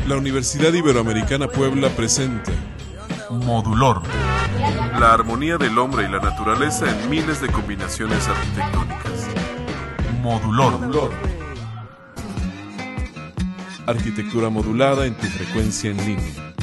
La Universidad Iberoamericana Puebla presenta Modulor. La armonía del hombre y la naturaleza en miles de combinaciones arquitectónicas. Modulor. Arquitectura modulada en tu frecuencia en línea.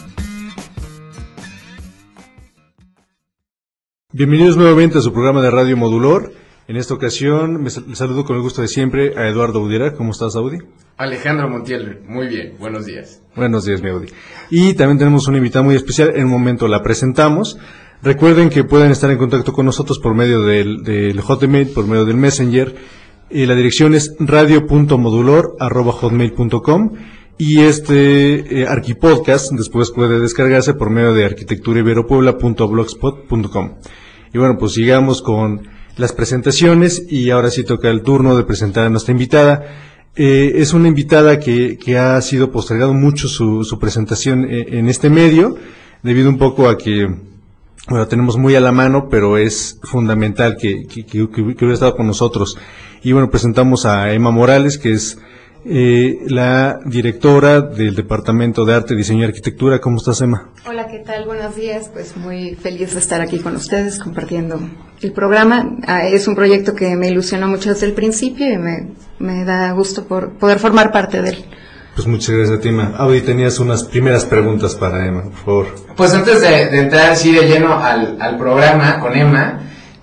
Bienvenidos nuevamente a su programa de Radio Modulor. En esta ocasión les saludo con el gusto de siempre a Eduardo Audiera. ¿Cómo estás, Audi? Alejandro Montiel, muy bien, buenos días. Buenos días, mi Audi. Y también tenemos una invitada muy especial, en un momento la presentamos. Recuerden que pueden estar en contacto con nosotros por medio del Hotmail, por medio del Messenger. La dirección es radio.modulor@hotmail.com y Arquipodcast después puede descargarse por medio de arquitecturaiberopuebla.blogspot.com. Y bueno, pues sigamos con las presentaciones y ahora sí toca el turno de presentar a nuestra invitada. Es una invitada que ha sido postergado mucho su presentación en este medio, debido un poco a que, bueno, tenemos muy a la mano, pero es fundamental que hubiera estado con nosotros. Y bueno, presentamos a Emma Morales, que es la directora del Departamento de Arte, Diseño y Arquitectura. ¿Cómo estás, Emma? Hola, ¿qué tal? Buenos días. Pues muy feliz de estar aquí con ustedes compartiendo el programa. Es un proyecto que me ilusionó mucho desde el principio y me da gusto por poder formar parte de él. Pues muchas gracias a ti, Emma. Audi, tenías unas primeras preguntas para Emma, por favor. Pues antes de entrar así de lleno al programa con Emma,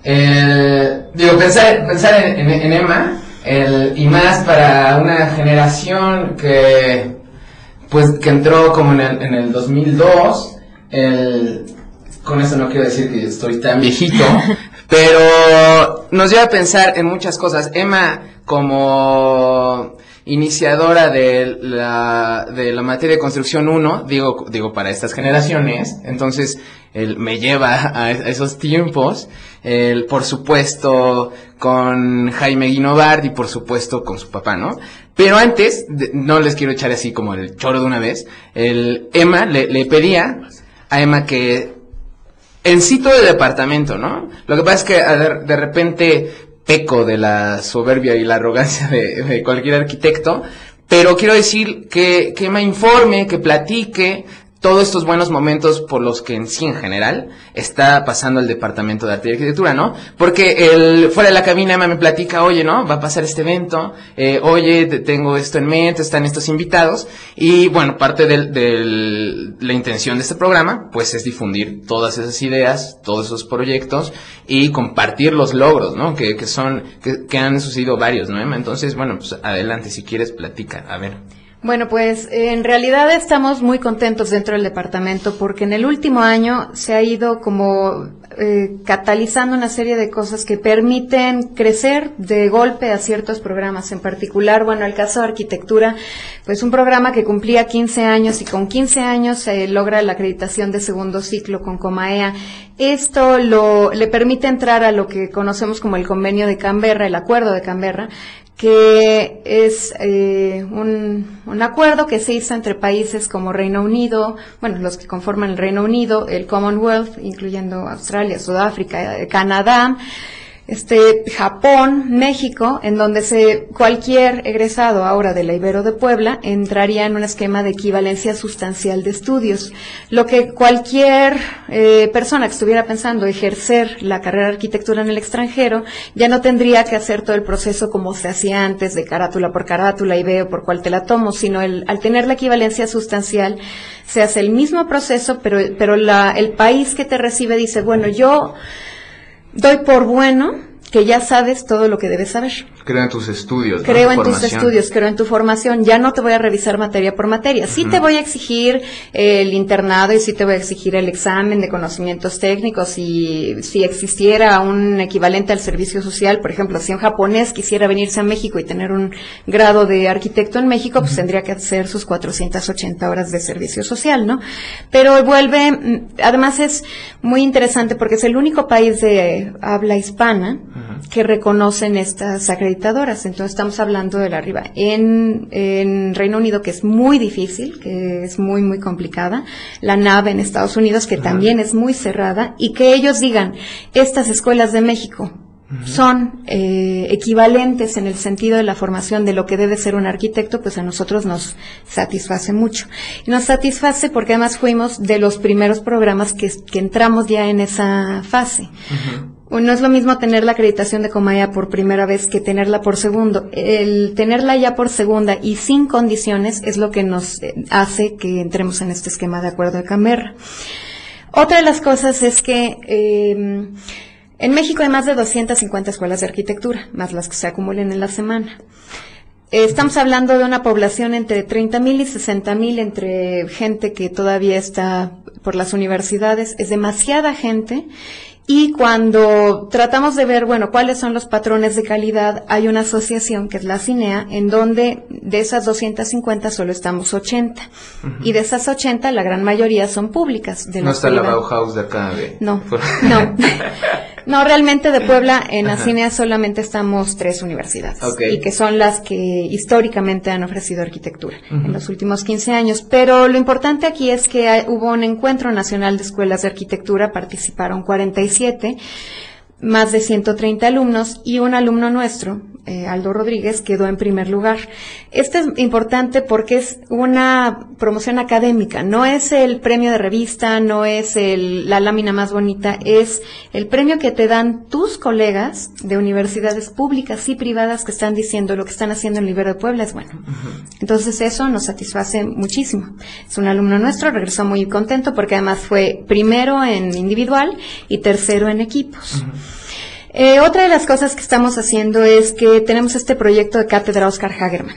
pensar en Emma, y más para una generación que entró como en el 2002, con eso no quiero decir que estoy tan viejito, pero nos lleva a pensar en muchas cosas. Emma, como iniciadora de la materia de construcción 1, digo para estas generaciones, entonces me lleva a esos tiempos, por supuesto con Jaime Guinovart y por supuesto con su papá, ¿no? Pero antes, no les quiero echar así como el choro de una vez, Emma le pedía a Emma que en sí todo el departamento, ¿no? Lo que pasa es que de repente peco de la soberbia y la arrogancia de cualquier arquitecto, pero quiero decir que Emma informe, que platique todos estos buenos momentos por los que en sí, en general, está pasando el Departamento de Arte y Arquitectura, ¿no? Porque fuera de la cabina Emma me platica, oye, ¿no? Va a pasar este evento, oye, tengo esto en mente, están estos invitados, y bueno, parte de la intención de este programa, pues es difundir todas esas ideas, todos esos proyectos, y compartir los logros, ¿no? Que han sucedido varios, ¿no, Emma? Entonces, bueno, pues adelante, si quieres, platica, a ver. Bueno, pues en realidad estamos muy contentos dentro del departamento porque en el último año se ha ido como catalizando una serie de cosas que permiten crecer de golpe a ciertos programas. En particular, bueno, el caso de arquitectura, pues un programa que cumplía 15 años y con 15 años se logra la acreditación de segundo ciclo con Comaea. Esto le permite entrar a lo que conocemos como el convenio de Canberra, el acuerdo de Canberra, que es un acuerdo que se hizo entre países como Reino Unido, bueno, los que conforman el Reino Unido, el Commonwealth, incluyendo Australia, Sudáfrica, Canadá, Japón, México, en donde cualquier egresado ahora de la Ibero de Puebla entraría en un esquema de equivalencia sustancial de estudios, lo que cualquier persona que estuviera pensando ejercer la carrera de arquitectura en el extranjero ya no tendría que hacer todo el proceso como se hacía antes de carátula por carátula y veo por cuál te la tomo, sino al tener la equivalencia sustancial se hace el mismo proceso, pero el país que te recibe dice, bueno, yo doy por bueno que ya sabes todo lo que debes saber. Creo en tus estudios. Creo en tus estudios, creo en tu formación. Ya no te voy a revisar materia por materia. Sí te voy a exigir el internado y sí te voy a exigir el examen de conocimientos técnicos y si existiera un equivalente al servicio social, por ejemplo, si un japonés quisiera venirse a México y tener un grado de arquitecto en México, pues tendría que hacer sus 480 horas de servicio social, ¿no? Pero además es muy interesante porque es el único país de habla hispana que reconocen estas acreditadoras. Entonces estamos hablando de la arriba. En Reino Unido, que es muy difícil, que es muy, muy complicada. La NAB en Estados Unidos, que también es muy cerrada. Y que ellos digan, estas escuelas de México son equivalentes en el sentido de la formación de lo que debe ser un arquitecto, pues a nosotros nos satisface mucho. Y nos satisface porque además fuimos de los primeros programas que entramos ya en esa fase. No es lo mismo tener la acreditación de Comaya por primera vez que tenerla por segundo. El tenerla ya por segunda y sin condiciones es lo que nos hace que entremos en este esquema de acuerdo de Canberra. Otra de las cosas es que en México hay más de 250 escuelas de arquitectura, más las que se acumulen en la semana. Estamos hablando de una población entre 30,000 y 60,000, entre gente que todavía está por las universidades. Es demasiada gente. Y cuando tratamos de ver, bueno, cuáles son los patrones de calidad, hay una asociación que es la CINEA, en donde de esas 250 solo estamos 80. Y de esas 80, la gran mayoría son públicas. No está la Bauhaus de acá. No. No, realmente de Puebla en la CINEA solamente estamos 3 universidades. Y que son las que históricamente han ofrecido arquitectura en los últimos 15 años. Pero lo importante aquí es que hubo un encuentro nacional de escuelas de arquitectura, participaron 47, más de 130 alumnos y un alumno nuestro, Aldo Rodríguez, quedó en primer lugar. Esto es importante porque es una promoción académica, no es el premio de revista, no es la lámina más bonita, es el premio que te dan tus colegas de universidades públicas y privadas que están diciendo lo que están haciendo en el Ibero de Puebla es bueno. Entonces eso nos satisface muchísimo. Es un alumno nuestro, regresó muy contento porque además fue primero en individual y tercero en equipos. Otra de las cosas que estamos haciendo es que tenemos este proyecto de cátedra Oscar Hagerman,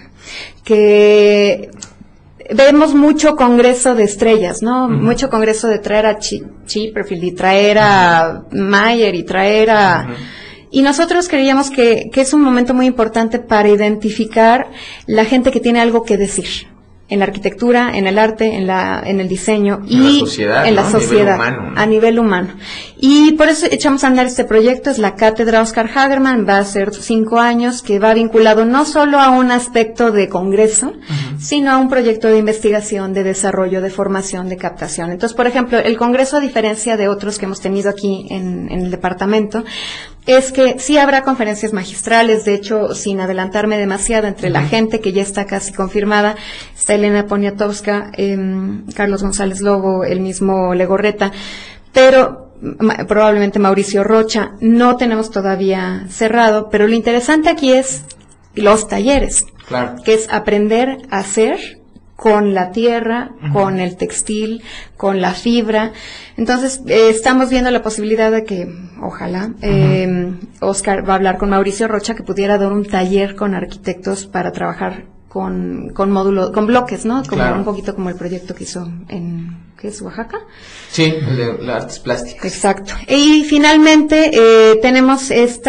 que vemos mucho congreso de estrellas, ¿no? Mucho congreso de traer a Chipperfield y traer a Mayer y traer a... Y nosotros creíamos que es un momento muy importante para identificar la gente que tiene algo que decir. En la arquitectura, en el arte, en el diseño y en la sociedad, a nivel humano. Y por eso echamos a andar este proyecto, es la cátedra Oscar Hagerman, va a ser 5 años, que va vinculado no solo a un aspecto de congreso, sino a un proyecto de investigación, de desarrollo, de formación, de captación. Entonces, por ejemplo, el congreso, a diferencia de otros que hemos tenido aquí en el departamento, es que sí habrá conferencias magistrales, de hecho, sin adelantarme demasiado, entre la gente que ya está casi confirmada, está Elena Poniatowska, Carlos González Lobo, el mismo Legorreta, pero probablemente Mauricio Rocha, no tenemos todavía cerrado, pero lo interesante aquí es los talleres, que es aprender a hacer con la tierra, con el textil, con la fibra. Entonces, estamos viendo la posibilidad de que, ojalá, Oscar va a hablar con Mauricio Rocha, que pudiera dar un taller con arquitectos para trabajar con módulos, con bloques, ¿no? Como un poquito como el proyecto que hizo ¿qué es, Oaxaca? Sí, el de las artes plásticas. Exacto. Y finalmente, tenemos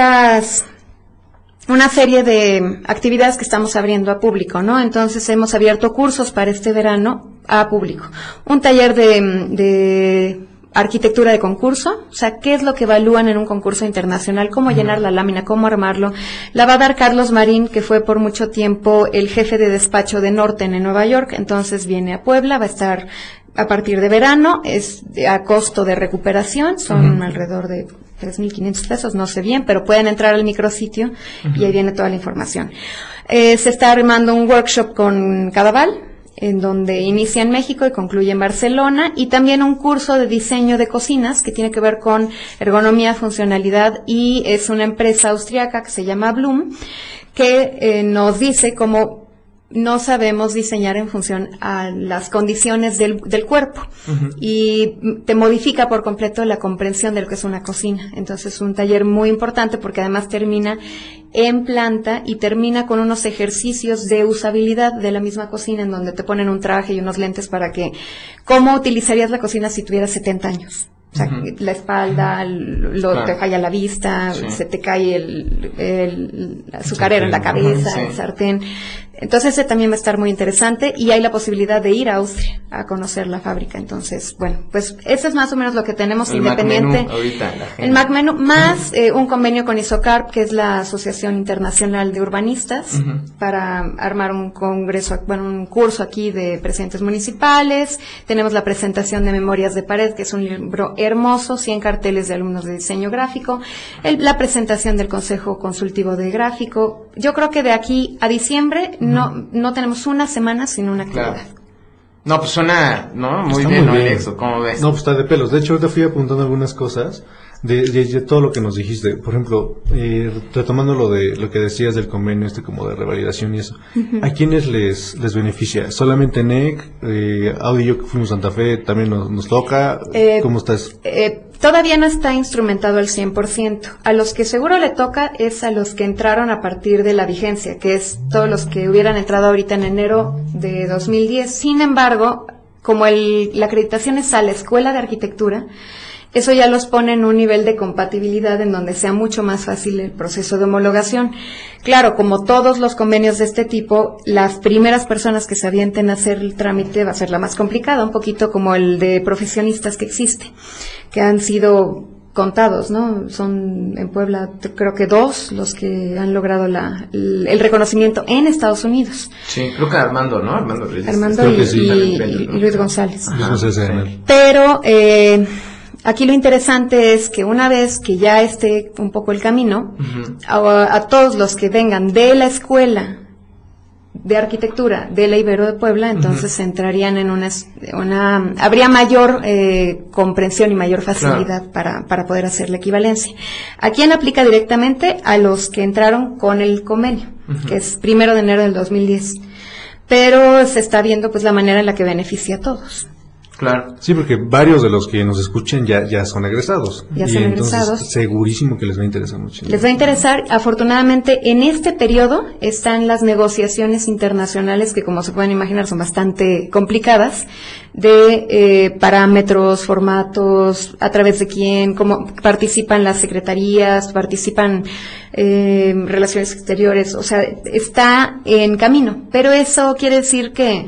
una serie de actividades que estamos abriendo a público, ¿no? Entonces hemos abierto cursos para este verano a público. Un taller de arquitectura de concurso, o sea, qué es lo que evalúan en un concurso internacional, cómo llenar la lámina, cómo armarlo. La va a dar Carlos Marín, que fue por mucho tiempo el jefe de despacho de Norten en Nueva York, entonces viene a Puebla, va a estar a partir de verano, es a costo de recuperación, son alrededor de 3,500 pesos, no sé bien, pero pueden entrar al micrositio y ahí viene toda la información. Se está armando un workshop con Cadaval, en donde inicia en México y concluye en Barcelona, y también un curso de diseño de cocinas que tiene que ver con ergonomía, funcionalidad, y es una empresa austriaca que se llama Bloom, que nos dice cómo no sabemos diseñar en función a las condiciones del cuerpo y te modifica por completo la comprensión de lo que es una cocina. Entonces es un taller muy importante porque además termina en planta y termina con unos ejercicios de usabilidad de la misma cocina, en donde te ponen un traje y unos lentes para que, ¿cómo utilizarías la cocina si tuvieras 70 años? O sea, la espalda, te falla la vista, se te cae el azucarero en la cabeza, el sartén. Entonces ese también va a estar muy interesante y hay la posibilidad de ir a Austria a conocer la fábrica. Entonces, bueno, pues eso es más o menos lo que tenemos el independiente. Mac Menú ahorita, el Mac Menú más un convenio con ISOCARP, que es la Asociación Internacional de Urbanistas, para armar un congreso, bueno, un curso aquí de presidentes municipales. Tenemos la presentación de Memorias de Pared, que es un libro hermoso, 100 carteles de alumnos de diseño gráfico, la presentación del Consejo Consultivo de Gráfico. Yo creo que de aquí a diciembre no tenemos una semana sin una actividad. Claro. No, pues suena, ¿no? Muy Está bien, muy ¿no, bien. Alexo? ¿Cómo ves? No, pues está de pelos. De hecho, ahorita fui apuntando algunas cosas de todo lo que nos dijiste. Por ejemplo, retomando lo que decías del convenio como de revalidación y eso. ¿A quiénes les beneficia? ¿Solamente NEC? Audi y yo que fuimos a Santa Fe también nos toca. ¿Cómo estás? Todavía no está instrumentado al 100%. A los que seguro le toca es a los que entraron a partir de la vigencia, que es todos los que hubieran entrado ahorita en enero de 2010. Sin embargo, como la acreditación es a la Escuela de Arquitectura, eso ya los pone en un nivel de compatibilidad en donde sea mucho más fácil el proceso de homologación. Claro, como todos los convenios de este tipo, las primeras personas que se avienten a hacer el trámite va a ser la más complicada, un poquito como el de profesionistas que existe, que han sido contados, ¿no? Son en Puebla creo que 2 los que han logrado el reconocimiento en Estados Unidos. Sí, creo que Armando, ¿no? Armando Reyes. Armando Creo que sí. y Luis González. Luis González Arenal. Pero aquí lo interesante es que una vez que ya esté un poco el camino, a todos los que vengan de la escuela de arquitectura de la Ibero de Puebla, entonces entrarían en habría mayor comprensión y mayor facilidad para poder hacer la equivalencia. ¿A quién aplica directamente? A los que entraron con el convenio, que es 1 de enero del 2010. Pero se está viendo pues la manera en la que beneficia a todos. Claro. Sí, porque varios de los que nos escuchen ya son egresados. Ya son egresados. Entonces, segurísimo que les va a interesar mucho. Les va a interesar. Afortunadamente, en este periodo están las negociaciones internacionales que, como se pueden imaginar, son bastante complicadas, de parámetros, formatos, a través de quién, cómo participan las secretarías, participan relaciones exteriores, o sea, está en camino. Pero eso quiere decir que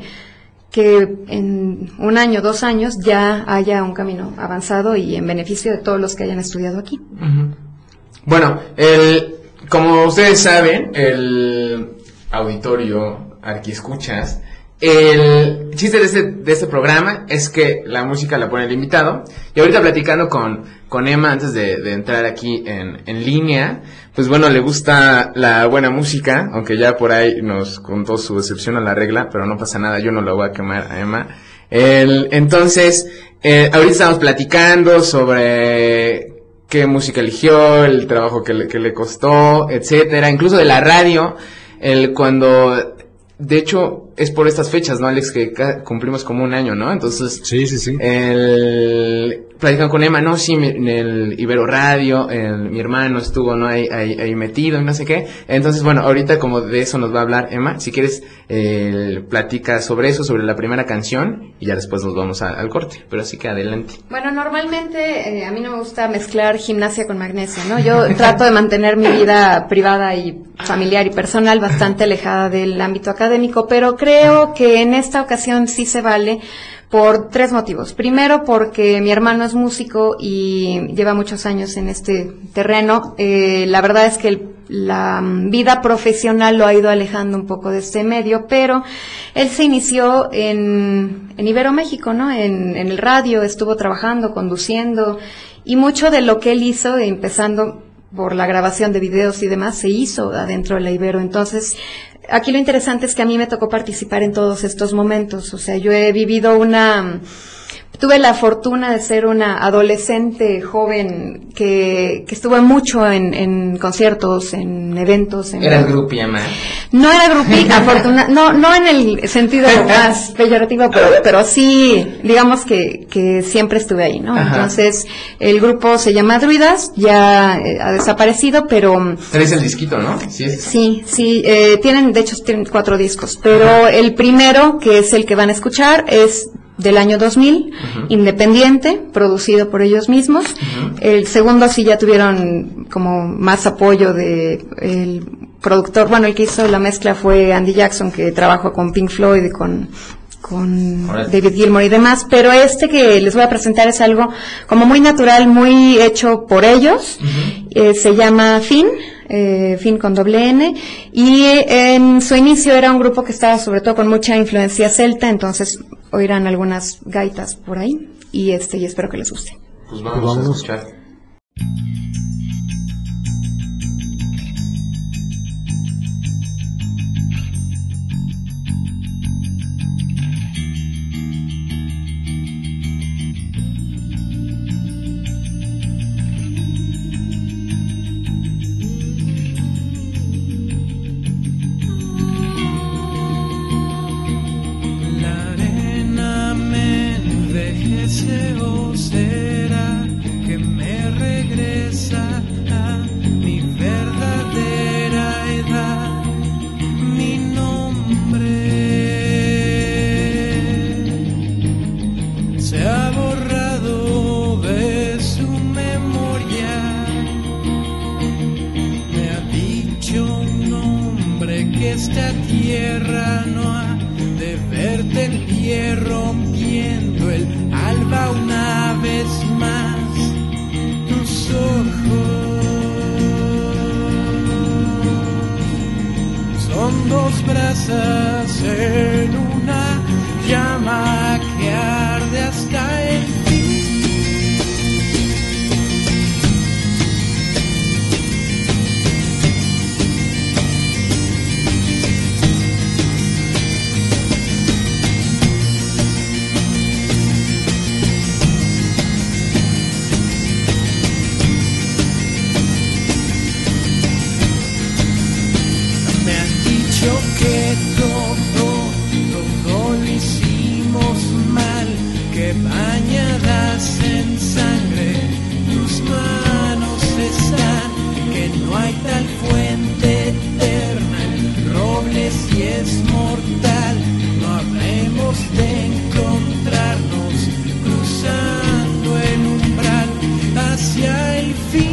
en 1 año, 2 años ya haya un camino avanzado y en beneficio de todos los que hayan estudiado aquí. Bueno, como ustedes saben, el auditorio Arquiescuchas, el chiste de este programa es que la música la pone el invitado. Y ahorita platicando con Emma antes de entrar aquí en línea, pues bueno, le gusta la buena música, aunque ya por ahí nos contó su decepción a la regla, pero no pasa nada, yo no la voy a quemar a Emma. Entonces, ahorita estamos platicando sobre qué música eligió, el trabajo que le costó, etcétera, incluso de la radio, cuando... De hecho, es por estas fechas, ¿no, Alex? Que cumplimos como 1 año, ¿no? Entonces... Sí. Platicando con Emma, no, sí, en el Ibero Radio, mi hermano estuvo, ¿no? Ahí metido y no sé qué. Entonces, bueno, ahorita como de eso nos va a hablar Emma. Si quieres, platica sobre eso, sobre la primera canción, y ya después nos vamos al corte. Pero así que adelante. Bueno, normalmente a mí no me gusta mezclar gimnasia con magnesia, ¿no? Yo trato de mantener mi vida privada y familiar y personal bastante alejada del ámbito académico, pero creo que en esta ocasión sí se vale por 3 motivos. Primero, porque mi hermano es músico y lleva muchos años en este terreno. La verdad es que la vida profesional lo ha ido alejando un poco de este medio, pero él se inició en Ibero México, ¿no? En el radio, estuvo trabajando, conduciendo, y mucho de lo que él hizo, empezando por la grabación de videos y demás, se hizo adentro de la Ibero. Entonces, aquí lo interesante es que a mí me tocó participar en todos estos momentos. O sea, yo he vivido tuve la fortuna de ser una adolescente joven que estuvo mucho en conciertos, en eventos. ¿Era groupie, Emma? No era groupie, no en el sentido más peyorativo, pero sí, digamos que siempre estuve ahí, ¿no? Ajá. Entonces, el grupo se llama Druidas, ya ha desaparecido, pero... Traes el disquito, ¿no? Sí, tienen 4 discos, pero el primero, que es el que van a escuchar, es del año 2000, independiente, producido por ellos mismos. El segundo sí ya tuvieron como más apoyo de productor, bueno, el que hizo la mezcla fue Andy Jackson, que trabajó con Pink Floyd y con David Gilmour y demás, pero este que les voy a presentar es algo como muy natural, muy hecho por ellos. Se llama Finn con doble N, y en su inicio era un grupo que estaba sobre todo con mucha influencia celta, entonces oirán algunas gaitas por ahí, y espero que les guste. Pues vamos a escuchar. Deseo será que me regresa a mi verdadera edad, mi nombre se ha borrado de su memoria. Me ha dicho un hombre que esta tierra no ha de verte en pie rompiendo el alba una vez más. Tus ojos son dos brasas en una llama que arde hasta el fin. Que todo lo hicimos mal, que bañadas en sangre tus manos están, que no hay tal fuente eterna, el roble si es mortal, no habremos de encontrarnos cruzando el umbral hacia el fin.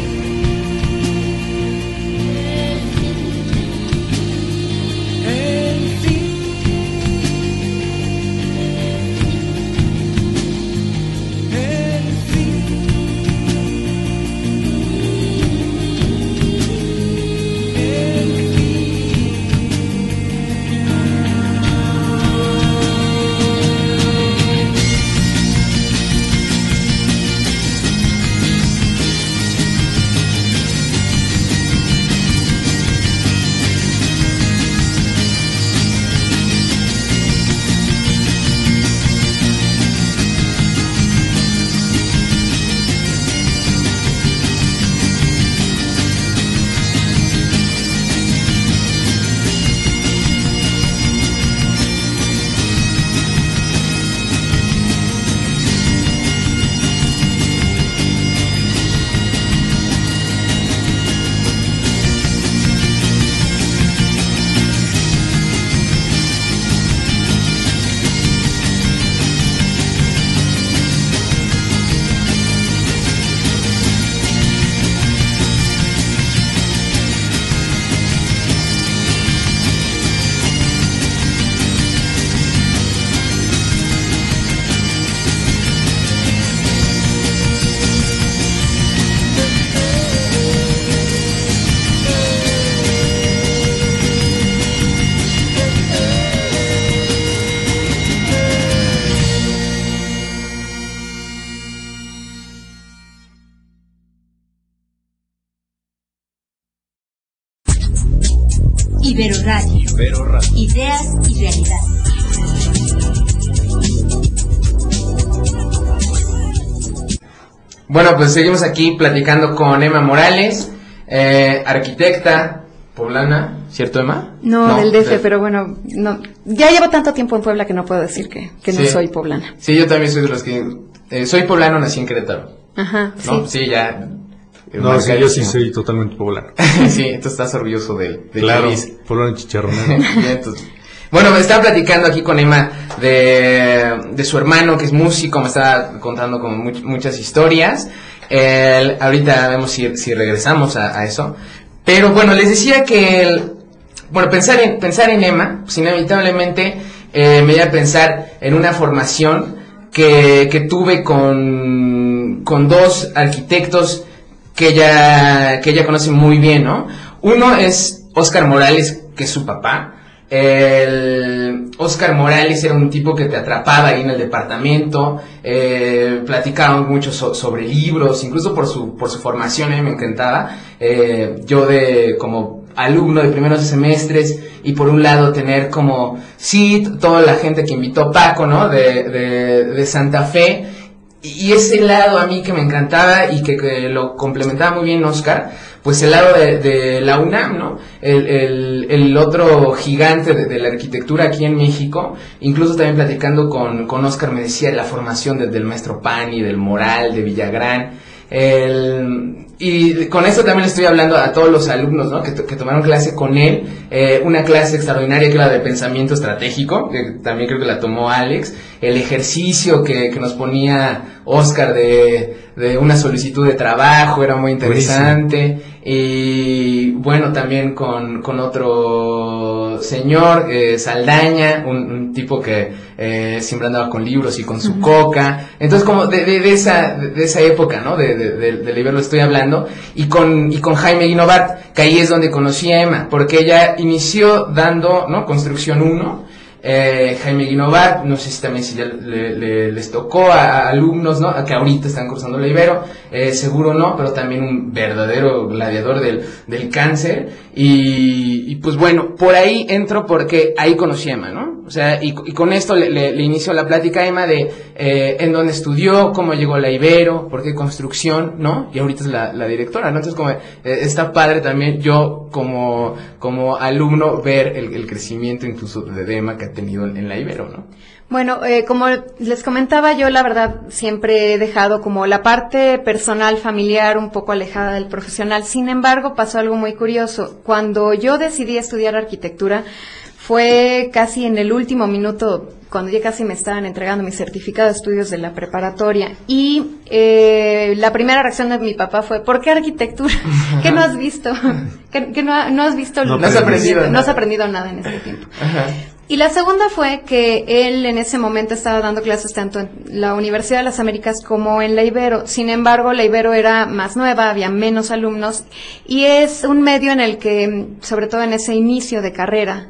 Ibero Radio. Ideas y realidad. Bueno, pues seguimos aquí platicando con Emma Morales, arquitecta poblana, ¿cierto, Emma? No, del DF, pero bueno, no, ya llevo tanto tiempo en Puebla que no puedo decir que no soy poblana. Sí, yo también soy de los que... soy poblano, nací en Querétaro. Ajá, ¿no? sí. Sí, ya... No, sí, yo sí soy totalmente poblano. Sí, entonces estás orgulloso del claro, país. poblano chicharronero. Entonces, bueno, me estaba platicando aquí con Emma de su hermano, que es músico, me estaba contando como muchas historias. Ahorita vemos si regresamos a eso. Pero bueno, les decía que bueno, pensar en Emma, pues inevitablemente me iba a pensar en una formación que tuve con dos arquitectos que ella conoce muy bien, ¿no? Uno es Óscar Morales, que es su papá. Óscar Morales era un tipo que te atrapaba ahí en el departamento, platicábamos mucho sobre libros, incluso por su formación, me encantaba. Yo como alumno de primeros semestres, y por un lado tener como, sí, toda la gente que invitó Paco, ¿no? De Santa Fe, y ese lado a mí que me encantaba y que lo complementaba muy bien Óscar, pues el lado de la UNAM, ¿no? El otro gigante de la arquitectura aquí en México. Incluso también platicando con Óscar me decía la formación del maestro Pani, del Moral, de Villagrán. Y con esto también le estoy hablando a todos los alumnos, ¿no? que tomaron clase con él, una clase extraordinaria que era la de pensamiento estratégico, que también creo que la tomó Alex, el ejercicio que nos ponía Óscar de una solicitud de trabajo, era muy interesante. Buenísimo. Y bueno, también con otro señor, Saldaña, un tipo que siempre andaba con libros y con su coca. Entonces, como de esa época, ¿no? De Ibero estoy hablando. Y con Jaime Guinobat, que ahí es donde conocí a Emma, porque ella inició dando, ¿no? Construcción 1. Jaime Guinobat, no sé si también si ya les tocó a alumnos, ¿no? Que ahorita están cursando la Ibero, seguro no, pero también un verdadero gladiador del cáncer. Y pues bueno, por ahí entro porque ahí conocí a Emma, ¿no? O sea, y con esto le inicio la plática a Emma de en dónde estudió, cómo llegó a la Ibero, por qué construcción, ¿no? Y ahorita es la directora, ¿no? Entonces como está padre también yo como alumno ver el crecimiento incluso de Emma que ha tenido en la Ibero, ¿no? Bueno, como les comentaba, yo la verdad siempre he dejado como la parte personal, familiar, un poco alejada del profesional. Sin embargo, pasó algo muy curioso. Cuando yo decidí estudiar arquitectura, fue casi en el último minuto, cuando ya casi me estaban entregando mi certificado de estudios de la preparatoria. Y la primera reacción de mi papá fue, ¿por qué arquitectura? ¿Qué no has visto? ¿Qué no has visto? No has aprendido nada. No has aprendido nada en este tiempo. Ajá. Y la segunda fue que él en ese momento estaba dando clases tanto en la Universidad de las Américas como en la Ibero. Sin embargo, la Ibero era más nueva, había menos alumnos, y es un medio en el que, sobre todo en ese inicio de carrera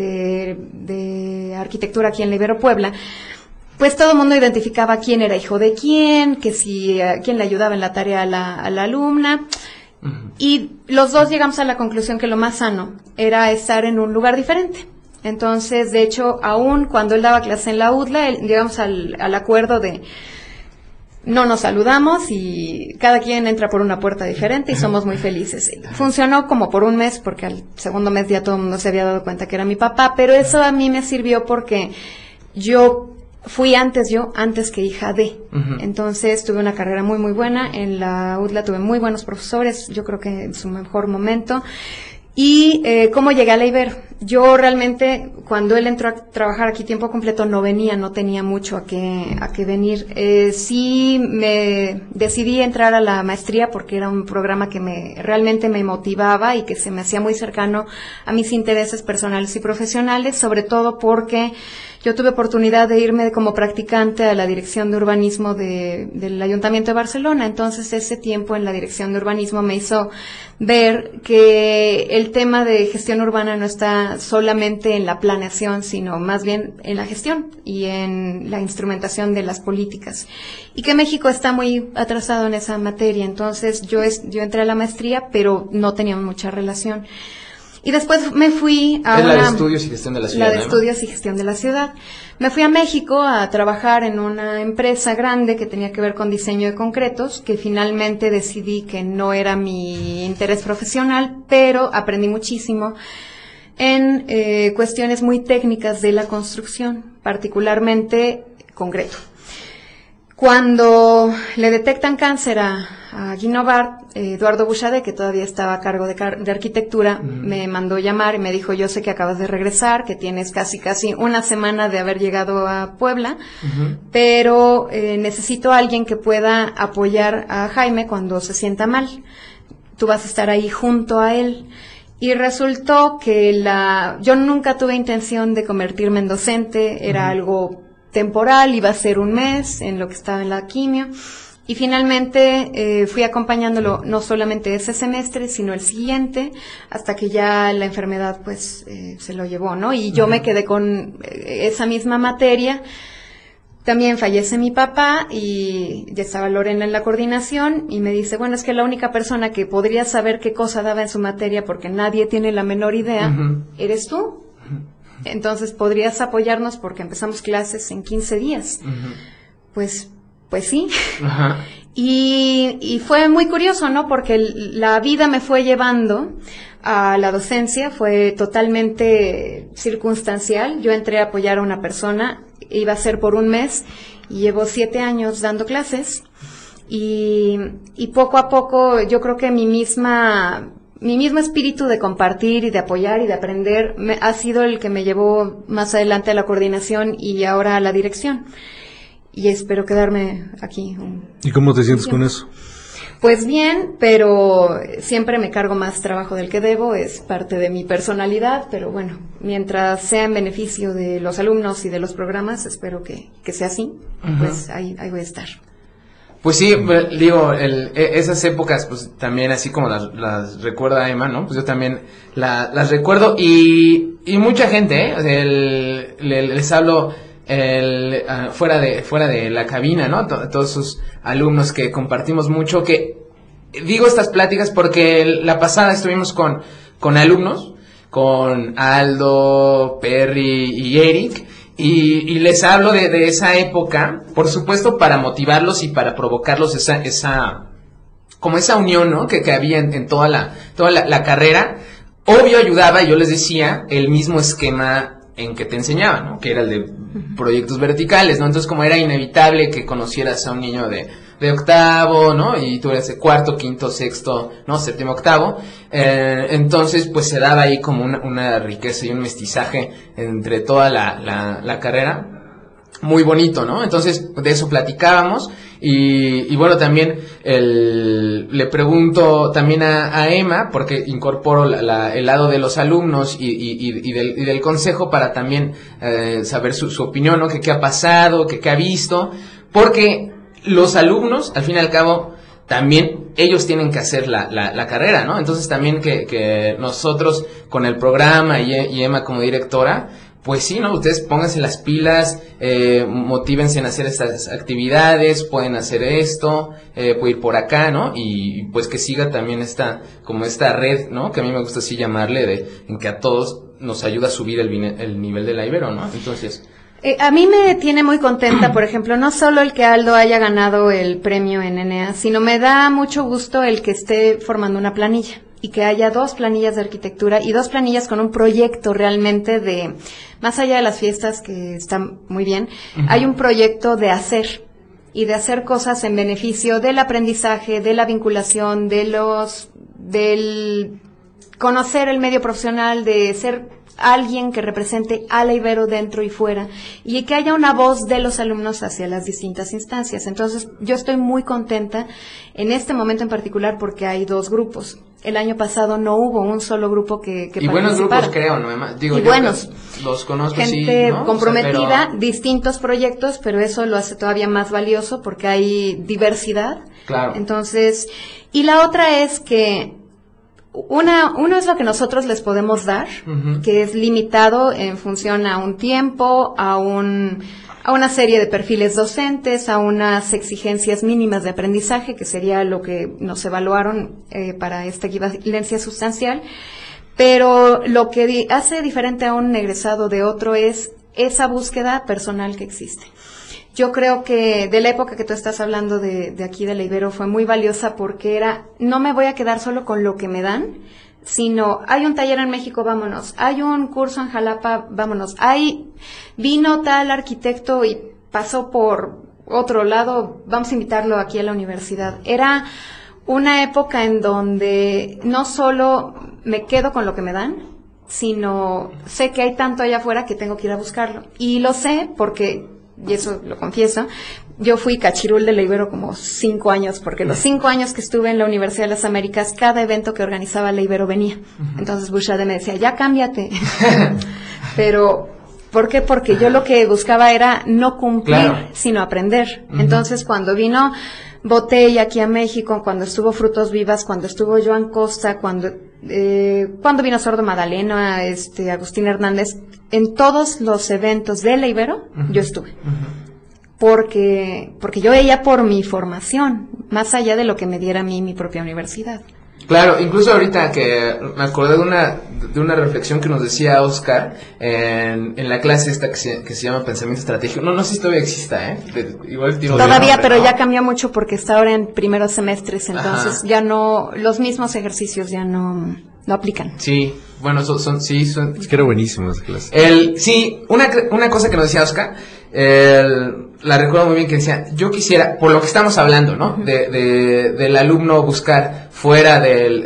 de arquitectura aquí en la Ibero Puebla, pues todo el mundo identificaba quién era hijo de quién, que si quién le ayudaba en la tarea a la alumna. Y los dos llegamos a la conclusión que lo más sano era estar en un lugar diferente. Entonces, de hecho, aún cuando él daba clase en la UDLA, llegamos al acuerdo de no nos saludamos y cada quien entra por una puerta diferente y somos muy felices. Funcionó como por un mes, porque al segundo mes ya todo el mundo se había dado cuenta que era mi papá, pero eso a mí me sirvió porque yo fui antes que hija de. Entonces tuve una carrera muy muy buena, en la UDLA tuve muy buenos profesores, yo creo que en su mejor momento. Y cómo llegué a la Ibero. Yo realmente, cuando él entró a trabajar aquí tiempo completo, no tenía mucho a qué venir. Sí me decidí entrar a la maestría porque era un programa que realmente me motivaba y que se me hacía muy cercano a mis intereses personales y profesionales, sobre todo porque yo tuve oportunidad de irme como practicante a la Dirección de Urbanismo del Ayuntamiento de Barcelona. Entonces, ese tiempo en la Dirección de Urbanismo me hizo ver que el tema de gestión urbana no está solamente en la planeación, sino más bien en la gestión y en la instrumentación de las políticas. Y que México está muy atrasado en esa materia. Entonces, yo entré a la maestría, pero no teníamos mucha relación. Y después me fui a la de Estudios y Gestión de la Ciudad. La de Estudios y Gestión de la Ciudad. Me fui a México a trabajar en una empresa grande que tenía que ver con diseño de concretos, que finalmente decidí que no era mi interés profesional, pero aprendí muchísimo en cuestiones muy técnicas de la construcción, particularmente concreto. Cuando le detectan cáncer a Guinobat, Eduardo Bouchardet, que todavía estaba a cargo de arquitectura, me mandó llamar y me dijo, yo sé que acabas de regresar, que tienes casi una semana de haber llegado a Puebla, pero necesito a alguien que pueda apoyar a Jaime cuando se sienta mal. Tú vas a estar ahí junto a él. Y resultó que yo nunca tuve intención de convertirme en docente, era algo temporal, iba a ser un mes en lo que estaba en la quimio. Y finalmente fui acompañándolo no solamente ese semestre, sino el siguiente, hasta que ya la enfermedad pues se lo llevó, ¿no? Y yo me quedé con esa misma materia. También fallece mi papá y ya estaba Lorena en la coordinación y me dice, bueno, es que la única persona que podría saber qué cosa daba en su materia, porque nadie tiene la menor idea, eres tú. Entonces, ¿podrías apoyarnos? Porque empezamos clases en 15 días. Pues sí. Ajá. Y fue muy curioso, ¿no? Porque la vida me fue llevando a la docencia, fue totalmente circunstancial. Yo entré a apoyar a una persona, iba a ser por un mes, y llevo 7 años dando clases. Y poco a poco, yo creo que mi mismo espíritu de compartir y de apoyar y de aprender ha sido el que me llevó más adelante a la coordinación y ahora a la dirección. Y espero quedarme aquí. ¿Y cómo te sientes con eso? Pues bien, pero siempre me cargo más trabajo del que debo, es parte de mi personalidad, pero bueno, mientras sea en beneficio de los alumnos y de los programas, espero que sea así, pues ahí voy a estar. Pues sí, digo, esas épocas, pues también así como las recuerda Emma, ¿no? Pues yo también las recuerdo y mucha gente, o sea, les hablo fuera de la cabina, ¿no? Todos sus alumnos que compartimos mucho, que digo estas pláticas porque la pasada estuvimos con alumnos, con Aldo, Perry y Eric, y les hablo de esa época, por supuesto para motivarlos y para provocarlos esa unión, ¿no? Que había en toda la carrera. Obvio ayudaba, yo les decía, el mismo esquema en que te enseñaba, ¿no? Que era el de proyectos verticales, ¿no? Entonces, como era inevitable que conocieras a un niño de octavo, ¿no? Y tú eres de cuarto, quinto, sexto, ¿no? Séptimo, octavo. Entonces, pues se daba ahí como una riqueza y un mestizaje entre toda la carrera. Muy bonito, ¿no? Entonces, de eso platicábamos. Y bueno, también le pregunto también a Emma, porque incorporo el lado de los alumnos y del consejo para también saber su opinión, ¿no? Qué ha pasado, qué ha visto, porque los alumnos, al fin y al cabo, también ellos tienen que hacer la carrera, ¿no? Entonces también que nosotros con el programa y Emma como directora, pues sí, ¿no? Ustedes pónganse las pilas, motívense en hacer estas actividades, pueden hacer esto, puede ir por acá, ¿no? Y pues que siga también esta red, ¿no? Que a mí me gusta así llamarle, en que a todos nos ayuda a subir el nivel de la Ibero, ¿no? Entonces... A mí me tiene muy contenta, por ejemplo, no solo el que Aldo haya ganado el premio en NEA, sino me da mucho gusto el que esté formando una planilla y que haya 2 planillas de arquitectura y 2 planillas con un proyecto realmente más allá de las fiestas, que están muy bien, hay un proyecto de hacer y de hacer cosas en beneficio del aprendizaje, de la vinculación, del conocer el medio profesional, de ser alguien que represente a la Ibero dentro y fuera, y que haya una voz de los alumnos hacia las distintas instancias. Entonces, yo estoy muy contenta en este momento en particular porque hay 2 grupos. El año pasado no hubo un solo grupo que y buenos grupos, creo, ¿no? Digo, y buenos. Los conozco, gente sí, ¿no? comprometida, distintos proyectos, pero eso lo hace todavía más valioso porque hay diversidad. Claro. Entonces, y la otra es que uno es lo que nosotros les podemos dar, que es limitado en función a un tiempo, a una serie de perfiles docentes, a unas exigencias mínimas de aprendizaje, que sería lo que nos evaluaron para esta equivalencia sustancial. Pero lo que hace diferente a un egresado de otro es esa búsqueda personal que existe. Yo creo que de la época que tú estás hablando de aquí de la Ibero fue muy valiosa porque no me voy a quedar solo con lo que me dan, sino hay un taller en México, vámonos, hay un curso en Jalapa, vámonos, vino tal arquitecto y pasó por otro lado, vamos a invitarlo aquí a la universidad. Era una época en donde no solo me quedo con lo que me dan, sino sé que hay tanto allá afuera que tengo que ir a buscarlo. Y lo sé porque... y eso lo confieso, yo fui cachirul de la Ibero como 5 años, porque los 5 años que estuve en la Universidad de las Américas, cada evento que organizaba la Ibero venía. Entonces Bushade me decía, ya cámbiate. Pero, ¿por qué? Porque yo lo que buscaba era no cumplir, sino aprender. Entonces, cuando vino Botella aquí a México, cuando estuvo Frutos Vivas, cuando estuvo Joan Costa, cuando vino Sordo Madalena, Agustín Hernández, en todos los eventos de la Ibero, yo estuve. Porque yo veía por mi formación, más allá de lo que me diera a mí mi propia universidad. Claro, incluso ahorita que me acordé de una reflexión que nos decía Oscar en la clase esta que se llama Pensamiento Estratégico. No sé si todavía exista, igual todavía, pero ya cambió mucho porque está ahora en primeros semestres, entonces ya no, los mismos ejercicios ya no aplican. Sí, bueno, son. Es que era buenísimo esa clase. Sí, una cosa que nos decía Oscar, la recuerdo muy bien, que decía, yo quisiera, por lo que estamos hablando, ¿no? Del alumno buscar fuera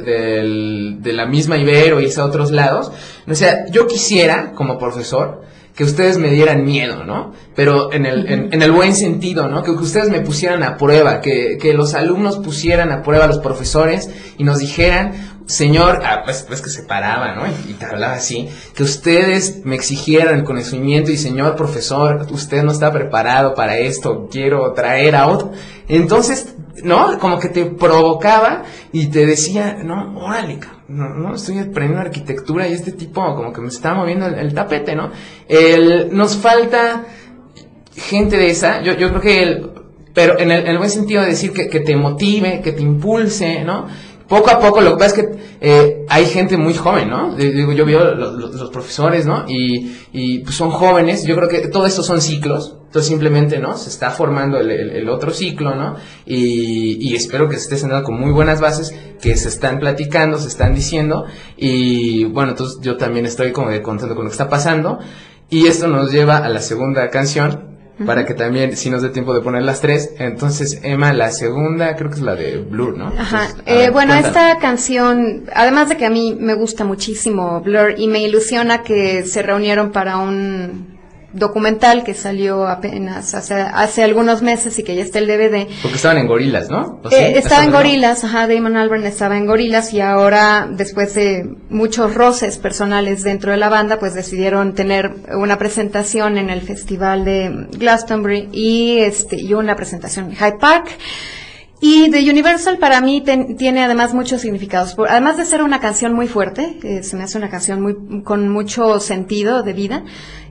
de la misma Ibero, irse a otros lados. O sea, yo quisiera, como profesor, que ustedes me dieran miedo, ¿no? Pero en el buen sentido, ¿no? Que ustedes me pusieran a prueba, que los alumnos pusieran a prueba a los profesores y nos dijeran, señor, pues que se paraba, ¿no? Y te hablaba así, que ustedes me exigieran el conocimiento y, señor profesor, usted no está preparado para esto, quiero traer a otro. Entonces, ¿no? Como que te provocaba y te decía, no, órale, no, estoy aprendiendo arquitectura y este tipo como que me está moviendo el tapete, ¿no? Nos falta gente de esa, yo creo que pero en el buen sentido de decir que te motive, que te impulse, ¿no? Poco a poco, lo que pasa es que hay gente muy joven, ¿no? Digo, yo veo los profesores, ¿no? Y pues son jóvenes. Yo creo que todo esto son ciclos. Entonces simplemente, ¿no? Se está formando el otro ciclo, ¿no? Y espero que se esté sentando con muy buenas bases, que se están platicando, se están diciendo. Y bueno, entonces yo también estoy como de contento con lo que está pasando. Y esto nos lleva a la segunda canción, para que también, si nos dé tiempo de poner las 3. Entonces, Emma, la segunda creo que es la de Blur, ¿no? Ajá. Entonces, bueno, esta canción, además de que a mí me gusta muchísimo Blur y me ilusiona que se reunieron para un documental que salió apenas hace algunos meses y que ya está el DVD. Porque estaban en Gorillaz, ¿no? Estaba en Gorillaz, Damon Albarn estaba en Gorillaz y ahora, después de muchos roces personales dentro de la banda, pues decidieron tener una presentación en el festival de Glastonbury y una presentación en Hyde Park. Y The Universal para mí tiene además muchos significados. Además de ser una canción muy fuerte, se me hace una canción con mucho sentido de vida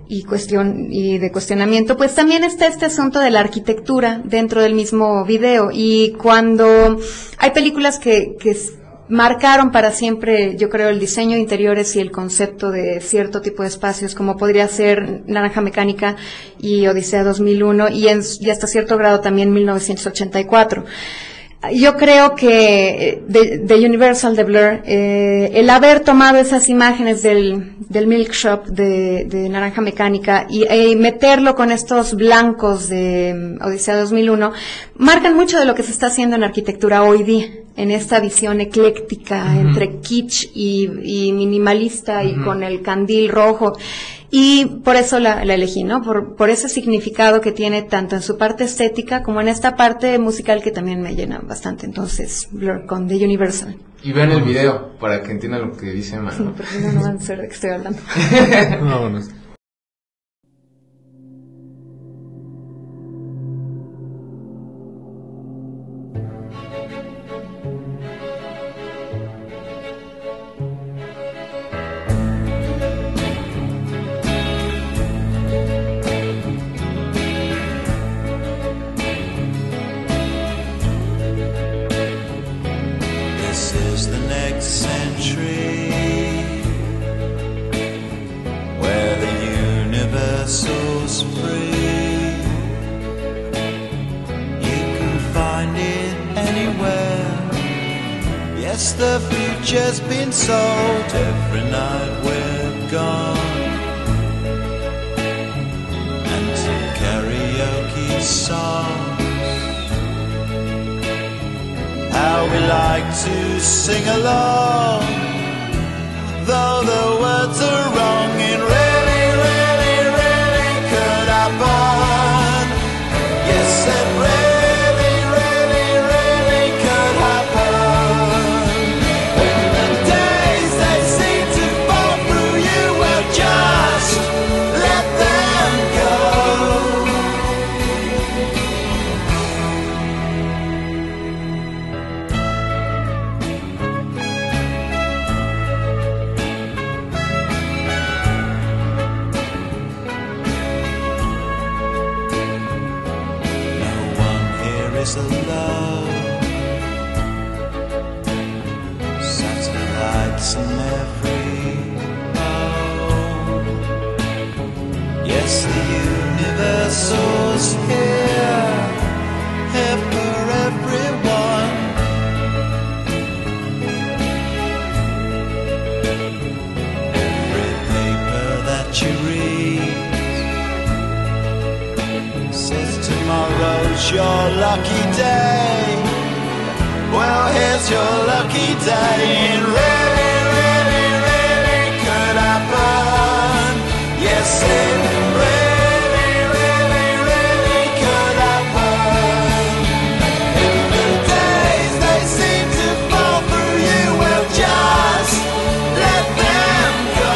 y de cuestionamiento, pues también está este asunto de la arquitectura dentro del mismo video. Y cuando hay películas que marcaron para siempre, yo creo, el diseño de interiores y el concepto de cierto tipo de espacios, como podría ser Naranja Mecánica y Odisea 2001 y hasta cierto grado también 1984. Yo creo que de Universal, de Blur, el haber tomado esas imágenes del Milk Shop de Naranja Mecánica y meterlo con estos blancos de Odisea 2001, marcan mucho de lo que se está haciendo en arquitectura hoy día, en esta visión ecléctica entre kitsch y minimalista y con el candil rojo. Y por eso la elegí, ¿no? Por ese significado que tiene tanto en su parte estética como en esta parte musical que también me llena bastante. Entonces, Blur con The Universal. Y vean el video para que entiendan lo que dice Emma, ¿no? Sí, porque no van a saber de qué estoy hablando. Vámonos. The future's been sold every night we're gone, and some karaoke songs. How we like to sing along, though the words are wrong. It really, really, really could happen. Yes, it really, really, really could happen. When the days they seem to fall through you, well, just let them go. No one here is alone. Satellites in every home. Yes, the universe was here for everyone. Every paper that you read says tomorrow's your lucky day. Well, here's your lucky day. It really, really, really could happen. Yes, it really, really, really could happen. If the days they seem to fall through you, well, just let them go.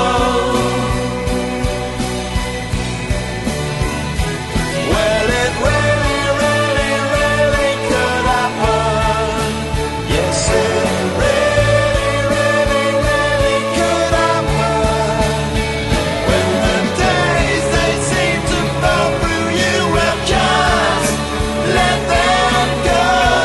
Well, it really, really, really could happen. Yes, it really, really, really could happen. When the days they seem to fall through you, well, just let them go.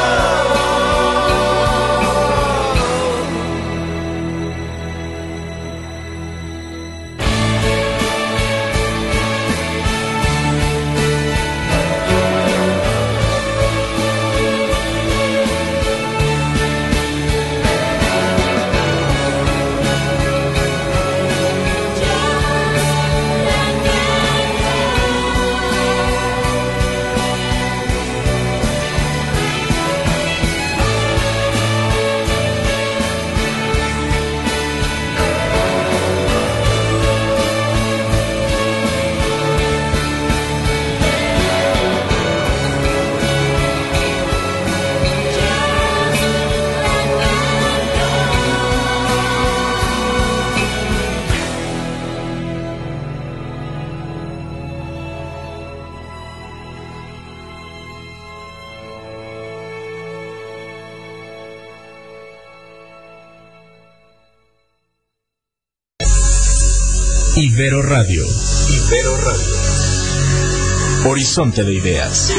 Ibero Radio. Ibero Radio. Horizonte de ideas.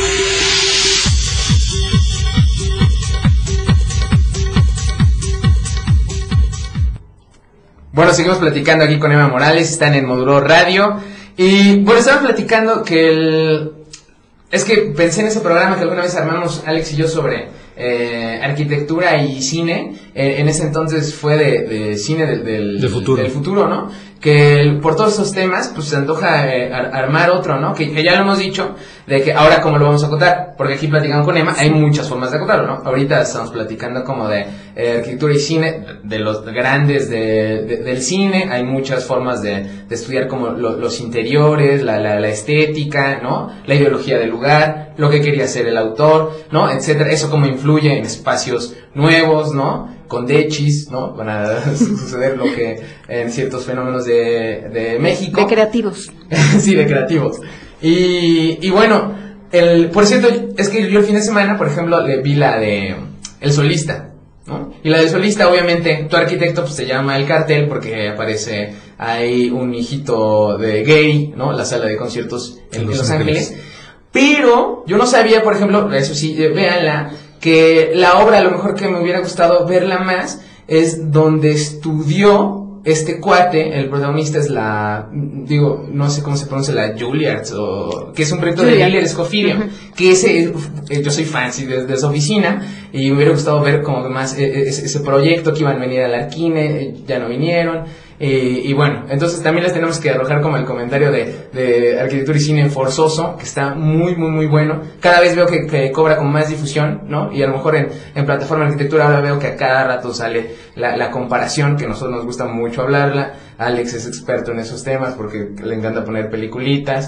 Bueno, seguimos platicando aquí con Emma Morales, están en Módulo Radio. Y bueno, estaba platicando que es que pensé en ese programa que alguna vez armamos Alex y yo sobre arquitectura y cine. En ese entonces fue de cine del futuro, ¿no? Que por todos esos temas, pues se antoja armar otro, ¿no? Que ya lo hemos dicho, de que ahora cómo lo vamos a acotar, porque aquí platicando con Emma, hay muchas formas de acotarlo, ¿no? Ahorita estamos platicando como de arquitectura y cine, de los grandes del cine, hay muchas formas de estudiar como los interiores, la estética, ¿no? La ideología del lugar, lo que quería hacer el autor, ¿no? Etcétera, eso cómo influye en espacios nuevos, ¿no? Con Dechis, ¿no? Van a suceder lo que en ciertos fenómenos de México. De creativos. Sí, de creativos. Y bueno, por cierto, es que yo el fin de semana, por ejemplo, le vi la de El Solista, ¿no? Y la del Solista, obviamente, tu arquitecto pues se llama El Cartel porque aparece ahí un hijito de gay, ¿no? La sala de conciertos en Los Ángeles. Pero yo no sabía, por ejemplo, eso sí, véanla, que la obra a lo mejor que me hubiera gustado verla más es donde estudió este cuate, el protagonista es no sé cómo se pronuncia, la Juilliard, que es un proyecto de Miller Scofidio, que yo soy fan sí, de su oficina, y me hubiera gustado ver como más ese proyecto, que iban a venir al Arquine, ya no vinieron. Y bueno, entonces también les tenemos que arrojar como el comentario de arquitectura y cine forzoso, que está muy, muy, muy bueno. Cada vez veo que cobra con más difusión, ¿no? Y a lo mejor en plataforma de arquitectura ahora veo que a cada rato sale la comparación, que a nosotros nos gusta mucho hablarla. Alex es experto en esos temas porque le encanta poner peliculitas.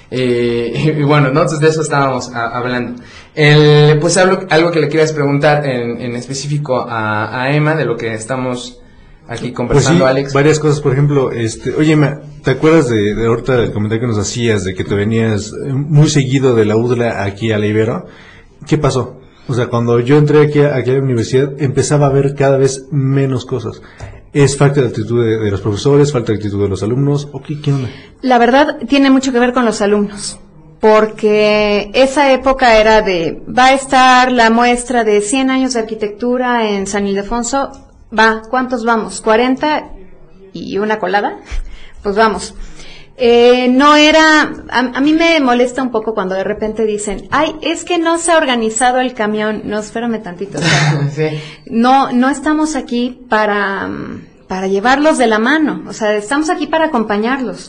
Y bueno, ¿no? Entonces de eso estábamos hablando. Pues algo que le quieras preguntar en específico a Emma, de lo que estamos aquí conversando, pues sí, Alex. Varias cosas, por ejemplo, oye, Emma, ¿te acuerdas de ahorita del comentario que nos hacías de que te venías muy seguido de la UDLA aquí a la Ibero? ¿Qué pasó? O sea, cuando yo entré aquí a la universidad, empezaba a ver cada vez menos cosas. ¿Es falta de actitud de los profesores, falta de actitud de los alumnos? ¿O qué onda? La verdad, tiene mucho que ver con los alumnos, porque esa época era va a estar la muestra de 100 años de arquitectura en San Ildefonso. ¿Cuántos vamos? ¿40 y una colada? Pues vamos. No era, a mí me molesta un poco cuando de repente dicen, ay, es que no se ha organizado el camión. No, espérame tantito. O sea, Sí. no estamos aquí para llevarlos de la mano. O sea, estamos aquí para acompañarlos.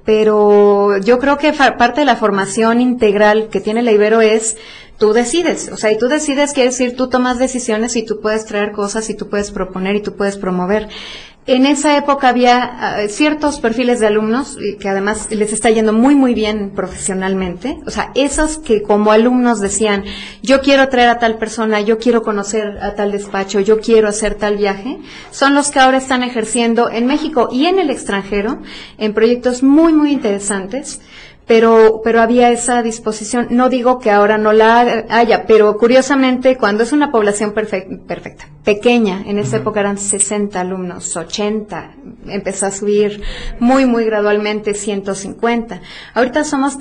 Pero yo creo que parte de la formación integral que tiene la Ibero es, tú decides. O sea, y tú decides quiere decir, tú tomas decisiones y tú puedes traer cosas y tú puedes proponer y tú puedes promover. En esa época había ciertos perfiles de alumnos que además les está yendo muy muy bien profesionalmente, o sea, esos que como alumnos decían, yo quiero traer a tal persona, yo quiero conocer a tal despacho, yo quiero hacer tal viaje, son los que ahora están ejerciendo en México y en el extranjero en proyectos muy muy interesantes. Pero había esa disposición. No digo que ahora no la haya, pero curiosamente cuando es una población perfecta, pequeña, en esa época eran 60 alumnos, 80, empezó a subir muy muy gradualmente 150. Ahorita somos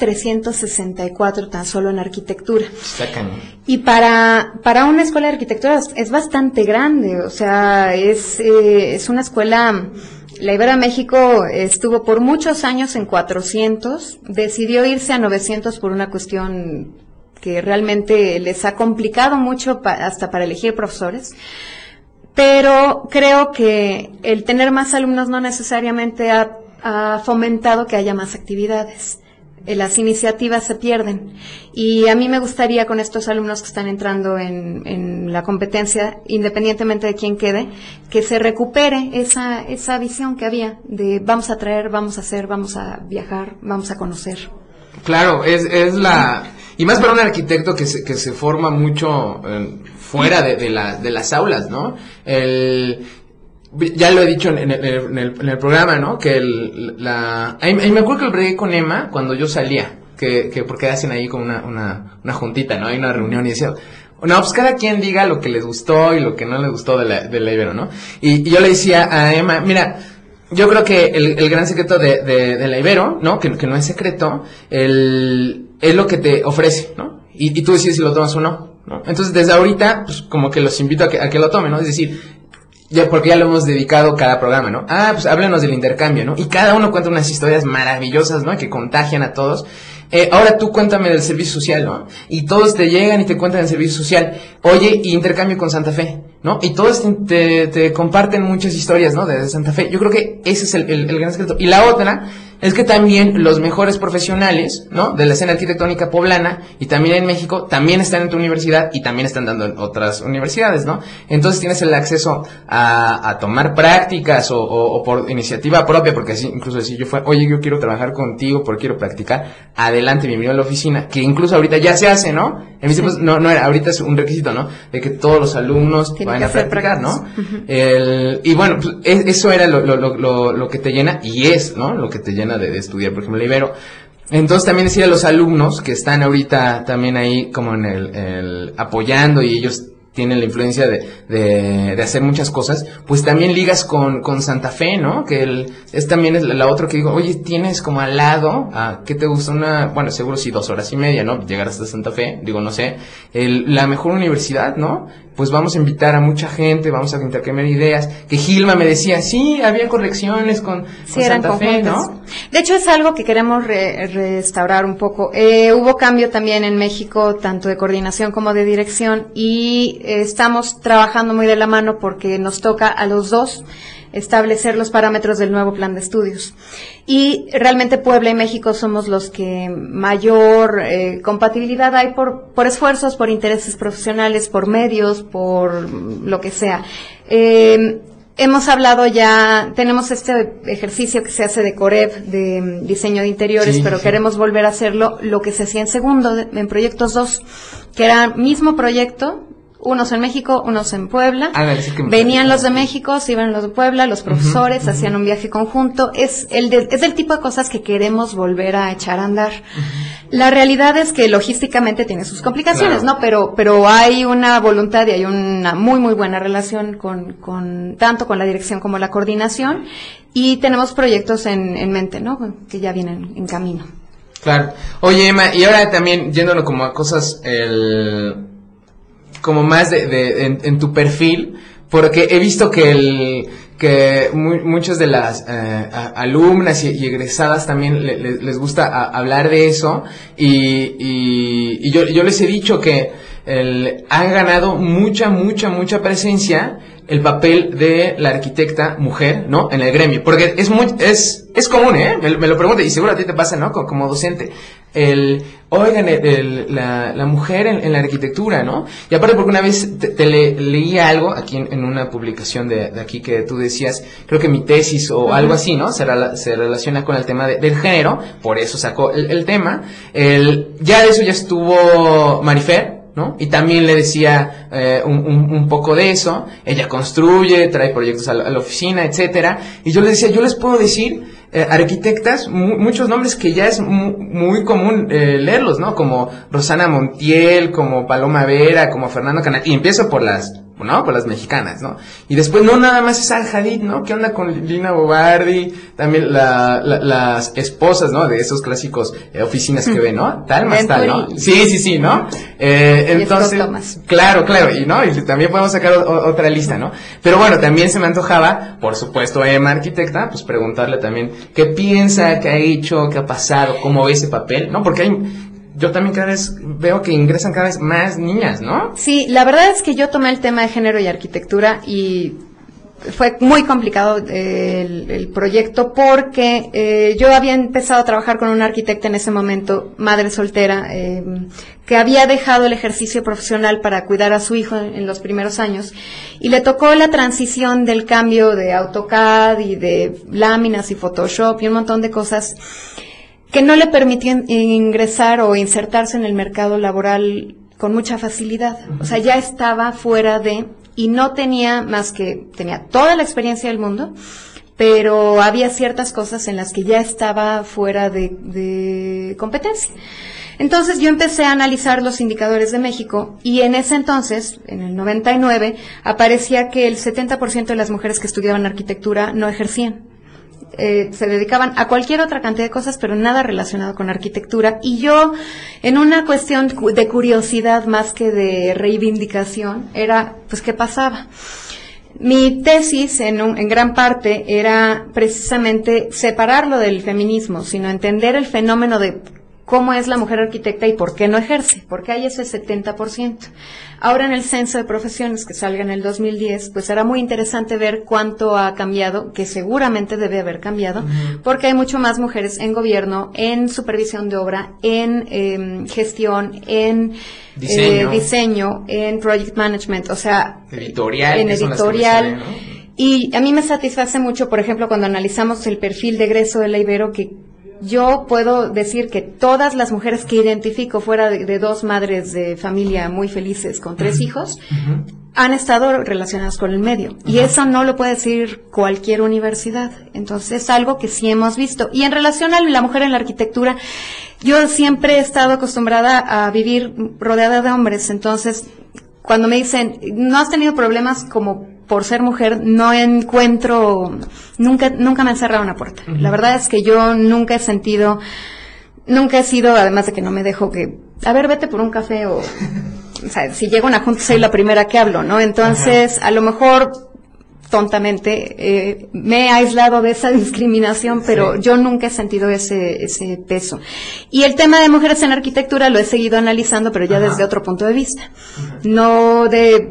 364 tan solo en arquitectura. Y para una escuela de arquitectura es bastante grande, o sea, es una escuela. La Ibero México estuvo por muchos años en 400, decidió irse a 900 por una cuestión que realmente les ha complicado mucho hasta para elegir profesores, pero creo que el tener más alumnos no necesariamente ha fomentado que haya más actividades. Las iniciativas se pierden y a mí me gustaría con estos alumnos que están entrando en la competencia, independientemente de quién quede, que se recupere esa visión que había de vamos a traer, vamos a hacer, vamos a viajar, vamos a conocer. Claro, y más para un arquitecto que se forma mucho fuera de las aulas, ¿no? Ya lo he dicho en el programa, ¿no? Que ahí me acuerdo que lo bregué con Emma cuando yo salía, que porque hacen ahí como una juntita, ¿no? Hay una reunión y decía, no, pues cada quien diga lo que les gustó y lo que no les gustó de la Ibero, ¿no? Y yo le decía a Emma, mira, yo creo que el gran secreto de la Ibero, ¿no? Que no es secreto, es lo que te ofrece, ¿no? Y tú decides si lo tomas o no, ¿no? Entonces desde ahorita, pues como que los invito a que lo tomen, ¿no? Es decir, porque ya lo hemos dedicado cada programa, ¿no? Pues háblanos del intercambio, ¿no? Y cada uno cuenta unas historias maravillosas, ¿no? Que contagian a todos. Ahora tú cuéntame del servicio social, ¿no? Y todos te llegan y te cuentan del servicio social. Oye, y intercambio con Santa Fe, ¿no? Y todos te comparten muchas historias, ¿no? De Santa Fe. Yo creo que ese es el gran secreto. Y la otra es que también los mejores profesionales, ¿no? De la escena arquitectónica poblana y también en México, también están en tu universidad y también están dando en otras universidades, ¿no? Entonces tienes el acceso a tomar prácticas o por iniciativa propia, porque así, incluso si yo oye, yo quiero trabajar contigo porque quiero practicar, adelante, bienvenido a la oficina, que incluso ahorita ya se hace, ¿no? En mis tiempos no era, ahorita es un requisito, ¿no? De que todos los alumnos vayan a practicar, ¿no? Uh-huh. Y bueno, pues, eso era lo que te llena y es, ¿no? Lo que te llena de estudiar, por ejemplo, la Ibero. Entonces también decir a los alumnos que están ahorita también ahí como en el apoyando y ellos tienen la influencia de hacer muchas cosas, pues también ligas con Santa Fe, ¿no? Que es también la otra que digo, oye, tienes como al lado, ¿qué te gusta? Bueno, seguro sí 2 horas y media, ¿no? Llegar hasta Santa Fe, digo, no sé, la mejor universidad, ¿no? Pues vamos a invitar a mucha gente, vamos a intercambiar ideas, que Gilma me decía, sí, había correcciones con Santa Fe, ¿no? De hecho es algo que queremos restaurar un poco. Hubo cambio también en México, tanto de coordinación como de dirección, y estamos trabajando muy de la mano porque nos toca a los dos establecer los parámetros del nuevo plan de estudios. Y realmente Puebla y México somos los que mayor compatibilidad hay por esfuerzos, por intereses profesionales, por medios, por lo que sea. Hemos hablado ya, tenemos este ejercicio que se hace de Coreb, de diseño de interiores, Sí, pero sí. queremos volver a hacerlo, lo que se hacía en segundo, en proyectos 2, que era mismo proyecto, unos en México, unos en Puebla. Ándale, sí que me Venían parece. los de México, se iban los de Puebla, los profesores hacían un viaje conjunto. Es el tipo de cosas que queremos volver a echar a andar. La realidad es que logísticamente tiene sus complicaciones, Claro. ¿no? Pero hay una voluntad y hay una muy, muy buena relación con tanto con la dirección como la coordinación, y tenemos proyectos en mente, ¿no? Que ya vienen en camino. Claro. Oye, Emma, y ahora también yéndolo como a cosas, como más en tu perfil, porque he visto que muchas de las alumnas y egresadas también les gusta hablar de eso, y yo les he dicho que han ganado mucha presencia el papel de la arquitecta mujer, ¿no? En el gremio, porque es común, me lo pregunto, y seguro a ti te pasa, ¿no? Como docente, la mujer en la arquitectura, ¿no? Y aparte porque una vez te leí algo aquí en una publicación de aquí que tú decías, creo que mi tesis o algo así, ¿no? Se relaciona con el tema del género, por eso sacó el tema. Ya de eso ya estuvo Marifer, ¿no? Y también le decía un poco de eso. Ella construye, trae proyectos a la oficina, etcétera. Y yo le decía, yo les puedo decir arquitectas, muchos nombres que ya es muy común leerlos, ¿no? Como Rosana Montiel, como Paloma Vera, como Fernando Canal. Y empiezo por las mexicanas, ¿no? Y después no nada más es Al Hadid, ¿no? ¿Qué onda con Lina Bobardi? También las esposas, ¿no? De esos clásicos oficinas que ven, ¿no? Tal más tal, ¿no? Sí, ¿no? Entonces, claro, y no, y también podemos sacar otra lista, ¿no? Pero bueno, también se me antojaba, por supuesto, Emma arquitecta, pues preguntarle también qué piensa, qué ha hecho, qué ha pasado, cómo ve ese papel, ¿no? Porque yo también cada vez veo que ingresan cada vez más niñas, ¿no? Sí, la verdad es que yo tomé el tema de género y arquitectura y fue muy complicado el proyecto porque yo había empezado a trabajar con una arquitecta en ese momento, madre soltera, que había dejado el ejercicio profesional para cuidar a su hijo en los primeros años, y le tocó la transición del cambio de AutoCAD y de láminas y Photoshop y un montón de cosas que no le permitían ingresar o insertarse en el mercado laboral con mucha facilidad. O sea, ya estaba fuera y no tenía tenía toda la experiencia del mundo, pero había ciertas cosas en las que ya estaba fuera de competencia. Entonces yo empecé a analizar los indicadores de México, y en ese entonces, en el 99, aparecía que el 70% de las mujeres que estudiaban arquitectura no ejercían. Se dedicaban a cualquier otra cantidad de cosas, pero nada relacionado con arquitectura. Y yo, en una cuestión de curiosidad más que de reivindicación, era, pues, ¿qué pasaba? Mi tesis, en gran parte, era precisamente separarlo del feminismo, sino entender el fenómeno de cómo es la mujer arquitecta y por qué no ejerce, porque hay ese 70%. Ahora en el censo de profesiones que salga en el 2010, pues será muy interesante ver cuánto ha cambiado, que seguramente debe haber cambiado, porque hay mucho más mujeres en gobierno, en supervisión de obra, en gestión, en diseño, en project management, o sea, editorial, en editorial. ¿No? Y a mí me satisface mucho, por ejemplo, cuando analizamos el perfil de egreso de la Ibero, que yo puedo decir que todas las mujeres que identifico fuera de dos madres de familia muy felices con 3 hijos, han estado relacionadas con el medio. Y eso no lo puede decir cualquier universidad. Entonces es algo que sí hemos visto. Y en relación a la mujer en la arquitectura, yo siempre he estado acostumbrada a vivir rodeada de hombres. Entonces, cuando me dicen, ¿no has tenido problemas como por ser mujer? No encuentro, nunca me han cerrado una puerta. La verdad es que yo nunca he sido, además de que no me dejo a ver, vete por un café o sea, si llega una junta soy la primera que hablo, ¿no? Entonces, a lo mejor tontamente me he aislado de esa discriminación, pero yo nunca he sentido ese peso. Y el tema de mujeres en arquitectura lo he seguido analizando, pero ya desde otro punto de vista. No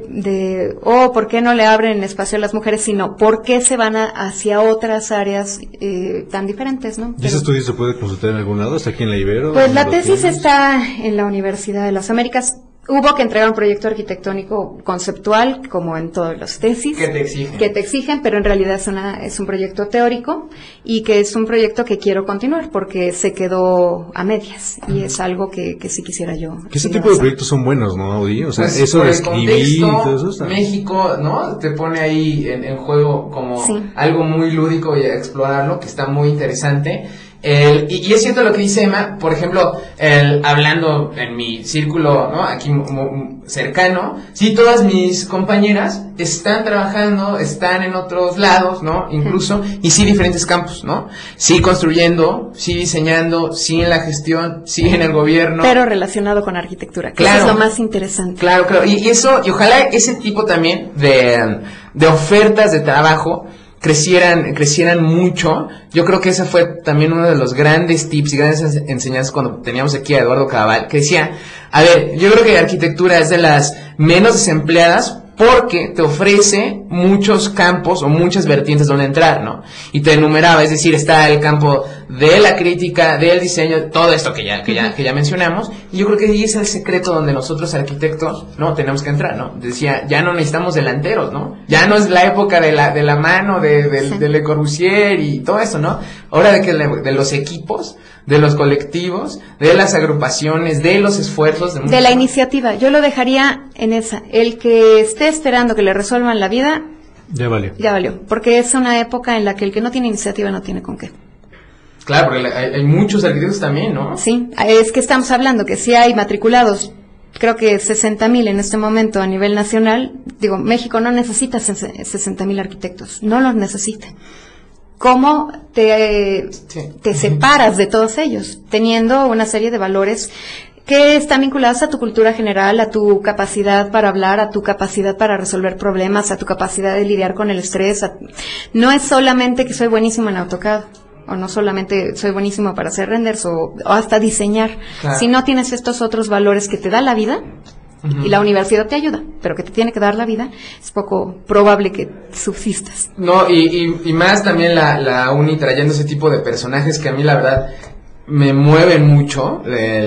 ¿por qué no le abren espacio a las mujeres? Sino, ¿por qué se van hacia otras áreas tan diferentes, no? ¿Y ese estudio se puede consultar en algún lado? ¿Está aquí en la Ibero? Pues la tesis está en la Universidad de las Américas. hubo que entregar un proyecto arquitectónico conceptual, como en todos los tesis. Que te exigen. Que te exigen, pero en realidad es un proyecto teórico y que es un proyecto que quiero continuar porque se quedó a medias y es algo que sí quisiera yo. Que ese tipo de proyectos son buenos, ¿no, Audi? O sea, Pues, eso por de el escribir y contexto, todo eso está... México, ¿no? Te pone ahí en juego como Sí. algo muy lúdico y a explorarlo, que está muy interesante. Y es cierto lo que dice Emma, por ejemplo, hablando en mi círculo, ¿no? Aquí cercano, sí, todas mis compañeras están trabajando, están en otros lados, ¿no? Incluso, y sí diferentes campos, ¿no? Sí construyendo, sí diseñando, sí en la gestión, sí en el gobierno. Pero relacionado con arquitectura, que Claro. eso es lo más interesante. Claro, claro. Y eso, y ojalá ese tipo también de ofertas de trabajo crecieran mucho. Yo creo que ese fue también uno de los grandes tips y grandes enseñanzas cuando teníamos aquí a Eduardo Cabal, que decía, a ver, yo creo que arquitectura es de las menos desempleadas porque te ofrece muchos campos o muchas vertientes donde entrar, ¿no? Y te enumeraba, es decir, está el campo de la crítica, del diseño, todo esto que ya mencionamos, y yo creo que ahí es el secreto donde nosotros arquitectos, ¿no? Tenemos que entrar, ¿no? Decía, ya no necesitamos delanteros, ¿no? Ya no es la época de la mano de Le Corbusier y todo eso, ¿no? Ahora de los equipos, de los colectivos, de las agrupaciones, de los esfuerzos. De la iniciativa, yo lo dejaría en esa. El que esté esperando que le resuelvan la vida, Ya valió. ya valió. Porque es una época en la que el que no tiene iniciativa no tiene con qué. Claro, porque hay muchos arquitectos también, ¿no? Sí, es que estamos hablando que si hay matriculados, creo que 60,000 en este momento a nivel nacional. Digo, México no necesita 60,000 arquitectos, no los necesita. ¿Cómo te separas de todos ellos? Teniendo una serie de valores que están vinculados a tu cultura general, a tu capacidad para hablar, a tu capacidad para resolver problemas, a tu capacidad de lidiar con el estrés. No es solamente que soy buenísimo en AutoCAD, o no solamente soy buenísimo para hacer renders o hasta diseñar. Claro. Si no tienes estos otros valores que te da la vida, y la universidad te ayuda, pero que te tiene que dar la vida, es poco probable que subsistas. No, y más también la uni trayendo ese tipo de personajes que a mí la verdad me mueven mucho,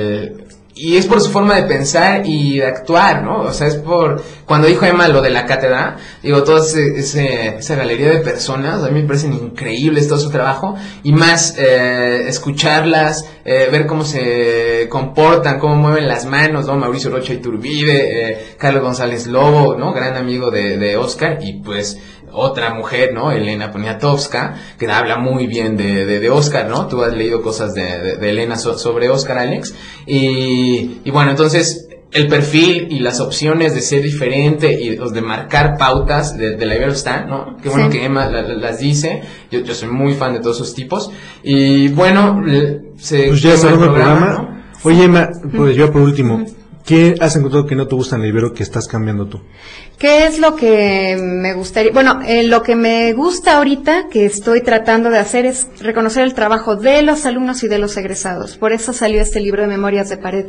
y es por su forma de pensar y de actuar, ¿no? O sea, es por, cuando dijo Emma lo de la cátedra, digo, toda esa galería de personas, a mí me parecen increíbles todo su trabajo, y más escucharlas, ver cómo se comportan, cómo mueven las manos, ¿no? Mauricio Rocha Iturbide, Carlos González Lobo, ¿no? Gran amigo de Oscar, y pues otra mujer, ¿no? Elena Poniatowska, que habla muy bien de Oscar, ¿no? Tú has leído cosas de Elena sobre Oscar, Alex. Y bueno, entonces el perfil y las opciones de ser diferente y de marcar pautas de la Ibero están, ¿no? Qué bueno que Emma las dice. Yo soy muy fan de todos esos tipos. Y bueno, pues ya cerramos el programa, ¿no? Oye, Emma, pues yo por último, ¿qué has encontrado que no te gusta en el Ibero que estás cambiando tú? ¿Qué es lo que me gustaría? Bueno, lo que me gusta ahorita, que estoy tratando de hacer, es reconocer el trabajo de los alumnos y de los egresados. Por eso salió este libro de Memorias de Pared.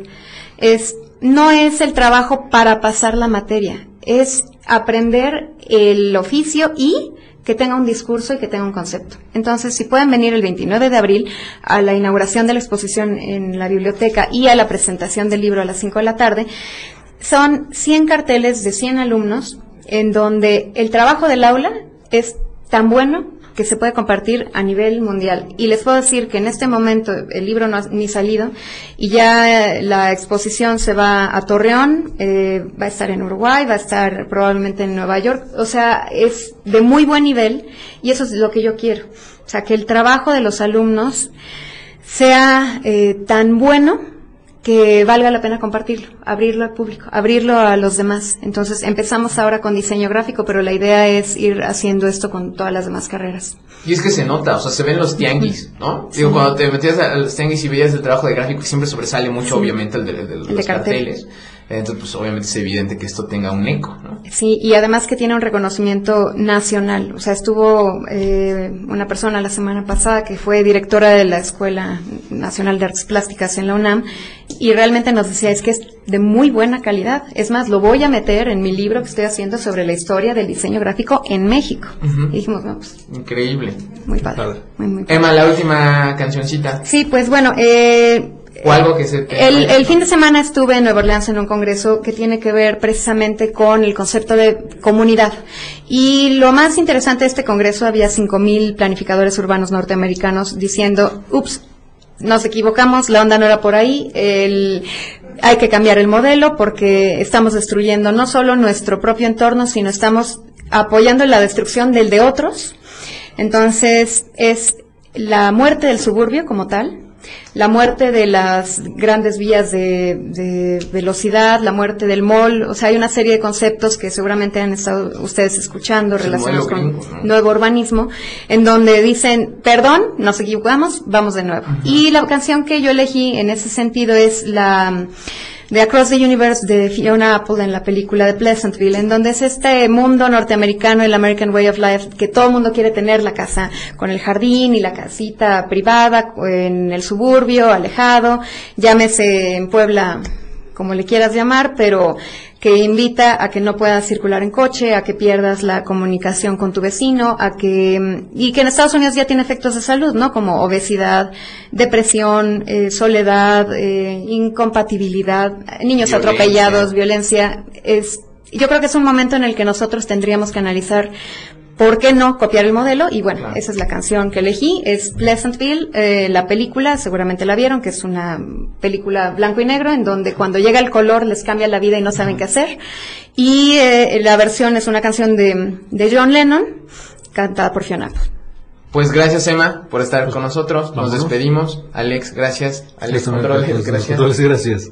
No es el trabajo para pasar la materia, es aprender el oficio y que tenga un discurso y que tenga un concepto. Entonces, si pueden venir el 29 de abril a la inauguración de la exposición en la biblioteca y a la presentación del libro a las 5 de la tarde, son 100 carteles de 100 alumnos en donde el trabajo del aula es tan bueno que se puede compartir a nivel mundial. Y les puedo decir que en este momento el libro no ha ni salido y ya la exposición se va a Torreón, va a estar en Uruguay, va a estar probablemente en Nueva York. O sea, es de muy buen nivel y eso es lo que yo quiero. O sea, que el trabajo de los alumnos sea tan bueno que valga la pena compartirlo, abrirlo al público, abrirlo a los demás. Entonces empezamos ahora con diseño gráfico, pero la idea es ir haciendo esto con todas las demás carreras. Y es que se nota, o sea, se ven los tianguis, ¿no? Sí. Digo, cuando te metías a los tianguis y veías el trabajo de gráfico, siempre sobresale mucho, obviamente, el de los carteles. Entonces, pues obviamente es evidente que esto tenga un eco, ¿no? Sí, y además que tiene un reconocimiento nacional. O sea, estuvo una persona la semana pasada que fue directora de la Escuela Nacional de Artes Plásticas en la UNAM y realmente nos decía, es que es de muy buena calidad. Es más, lo voy a meter en mi libro que estoy haciendo sobre la historia del diseño gráfico en México. Y dijimos, no, pues... Increíble. Muy padre. Muy padre. Emma, la última cancioncita. Sí, pues bueno, o algo que se... El fin de semana estuve en Nueva Orleans en un congreso que tiene que ver precisamente con el concepto de comunidad. Y lo más interesante de este congreso, había 5,000 planificadores urbanos norteamericanos diciendo, ups, nos equivocamos, la onda no era por ahí, hay que cambiar el modelo porque estamos destruyendo no solo nuestro propio entorno, sino estamos apoyando la destrucción del de otros. Entonces, es la muerte del suburbio como tal, la muerte de las grandes vías de velocidad, la muerte del mall, o sea, hay una serie de conceptos que seguramente han estado ustedes escuchando relacionados con nuevo urbanismo, en donde dicen, perdón, nos equivocamos, vamos de nuevo. Y la canción que yo elegí en ese sentido es la de Across the Universe de Fiona Apple en la película de Pleasantville, en donde es este mundo norteamericano, el American Way of Life, que todo el mundo quiere tener, la casa con el jardín y la casita privada en el suburbio, alejado, llámese en Puebla como le quieras llamar, pero que invita a que no puedas circular en coche, a que pierdas la comunicación con tu vecino, y que en Estados Unidos ya tiene efectos de salud, ¿no? Como obesidad, depresión, soledad, incompatibilidad, niños atropellados, violencia. Yo creo que es un momento en el que nosotros tendríamos que analizar ¿por qué no copiar el modelo? Y bueno, esa es la canción que elegí, es Pleasantville, la película, seguramente la vieron, que es una película blanco y negro, en donde cuando llega el color les cambia la vida y no saben qué hacer. Y la versión es una canción de John Lennon, cantada por Fiona Apple. Pues gracias, Emma, por estar con nosotros, nos despedimos. Alex, gracias. Alex Controles, gracias. Gracias.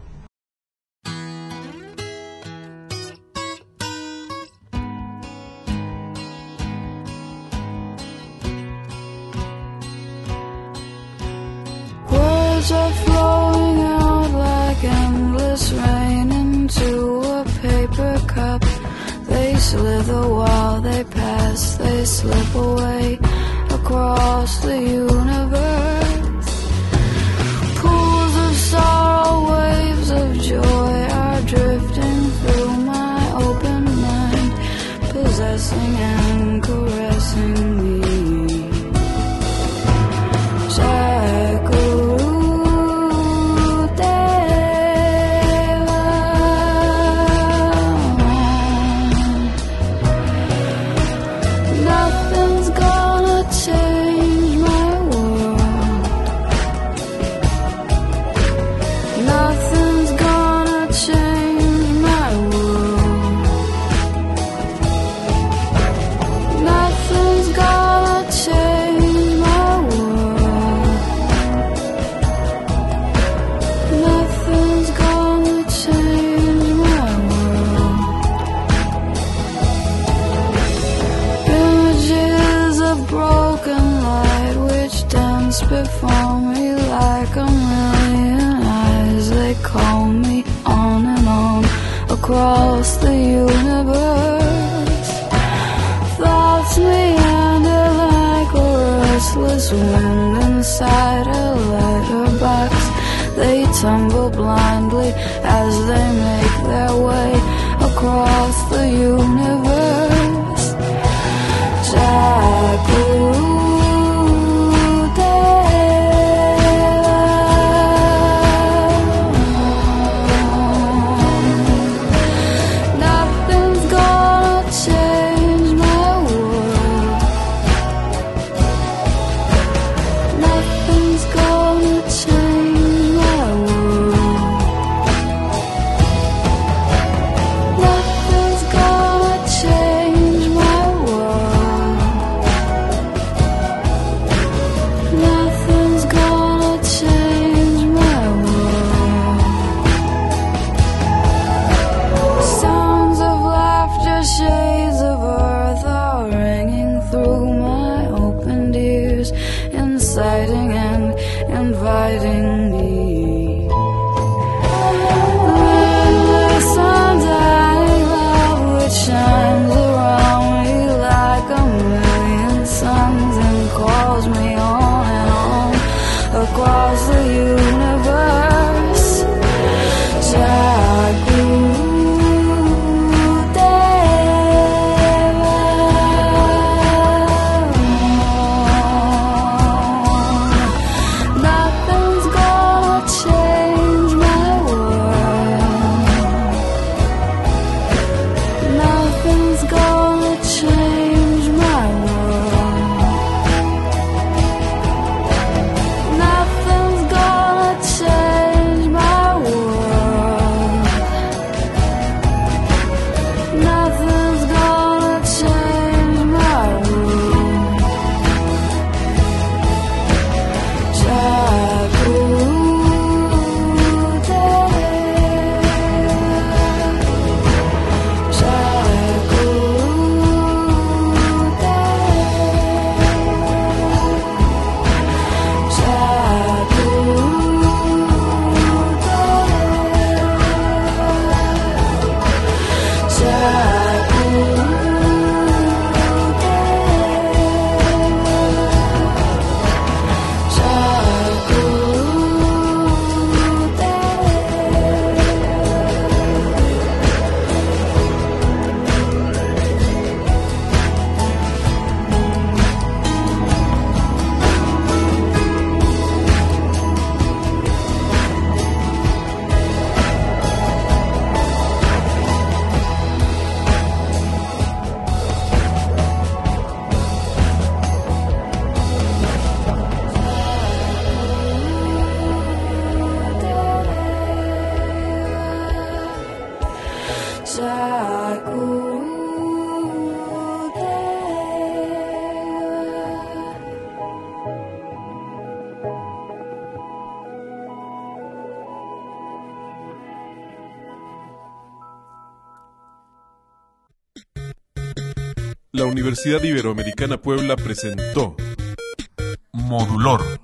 Words are flowing out like endless rain into a paper cup. They slither while they pass, they slip away across the universe. Pools of sorrow, waves of joy are drifting through my open mind, possessing and caressing me. Nothing's gonna change my world. Nothing's gonna change my world. Nothing's gonna change my world. Nothing's gonna change my world. Images of broken light which dance before me like a million eyes. They call me on and on across the universe. Thoughts meander like a restless wind inside a letterbox. They tumble blindly as they make their way across the universe. Nothing's gonna change my world. Nothing's gonna change my world. Nothing's gonna change La Universidad Iberoamericana Puebla presentó Modulor.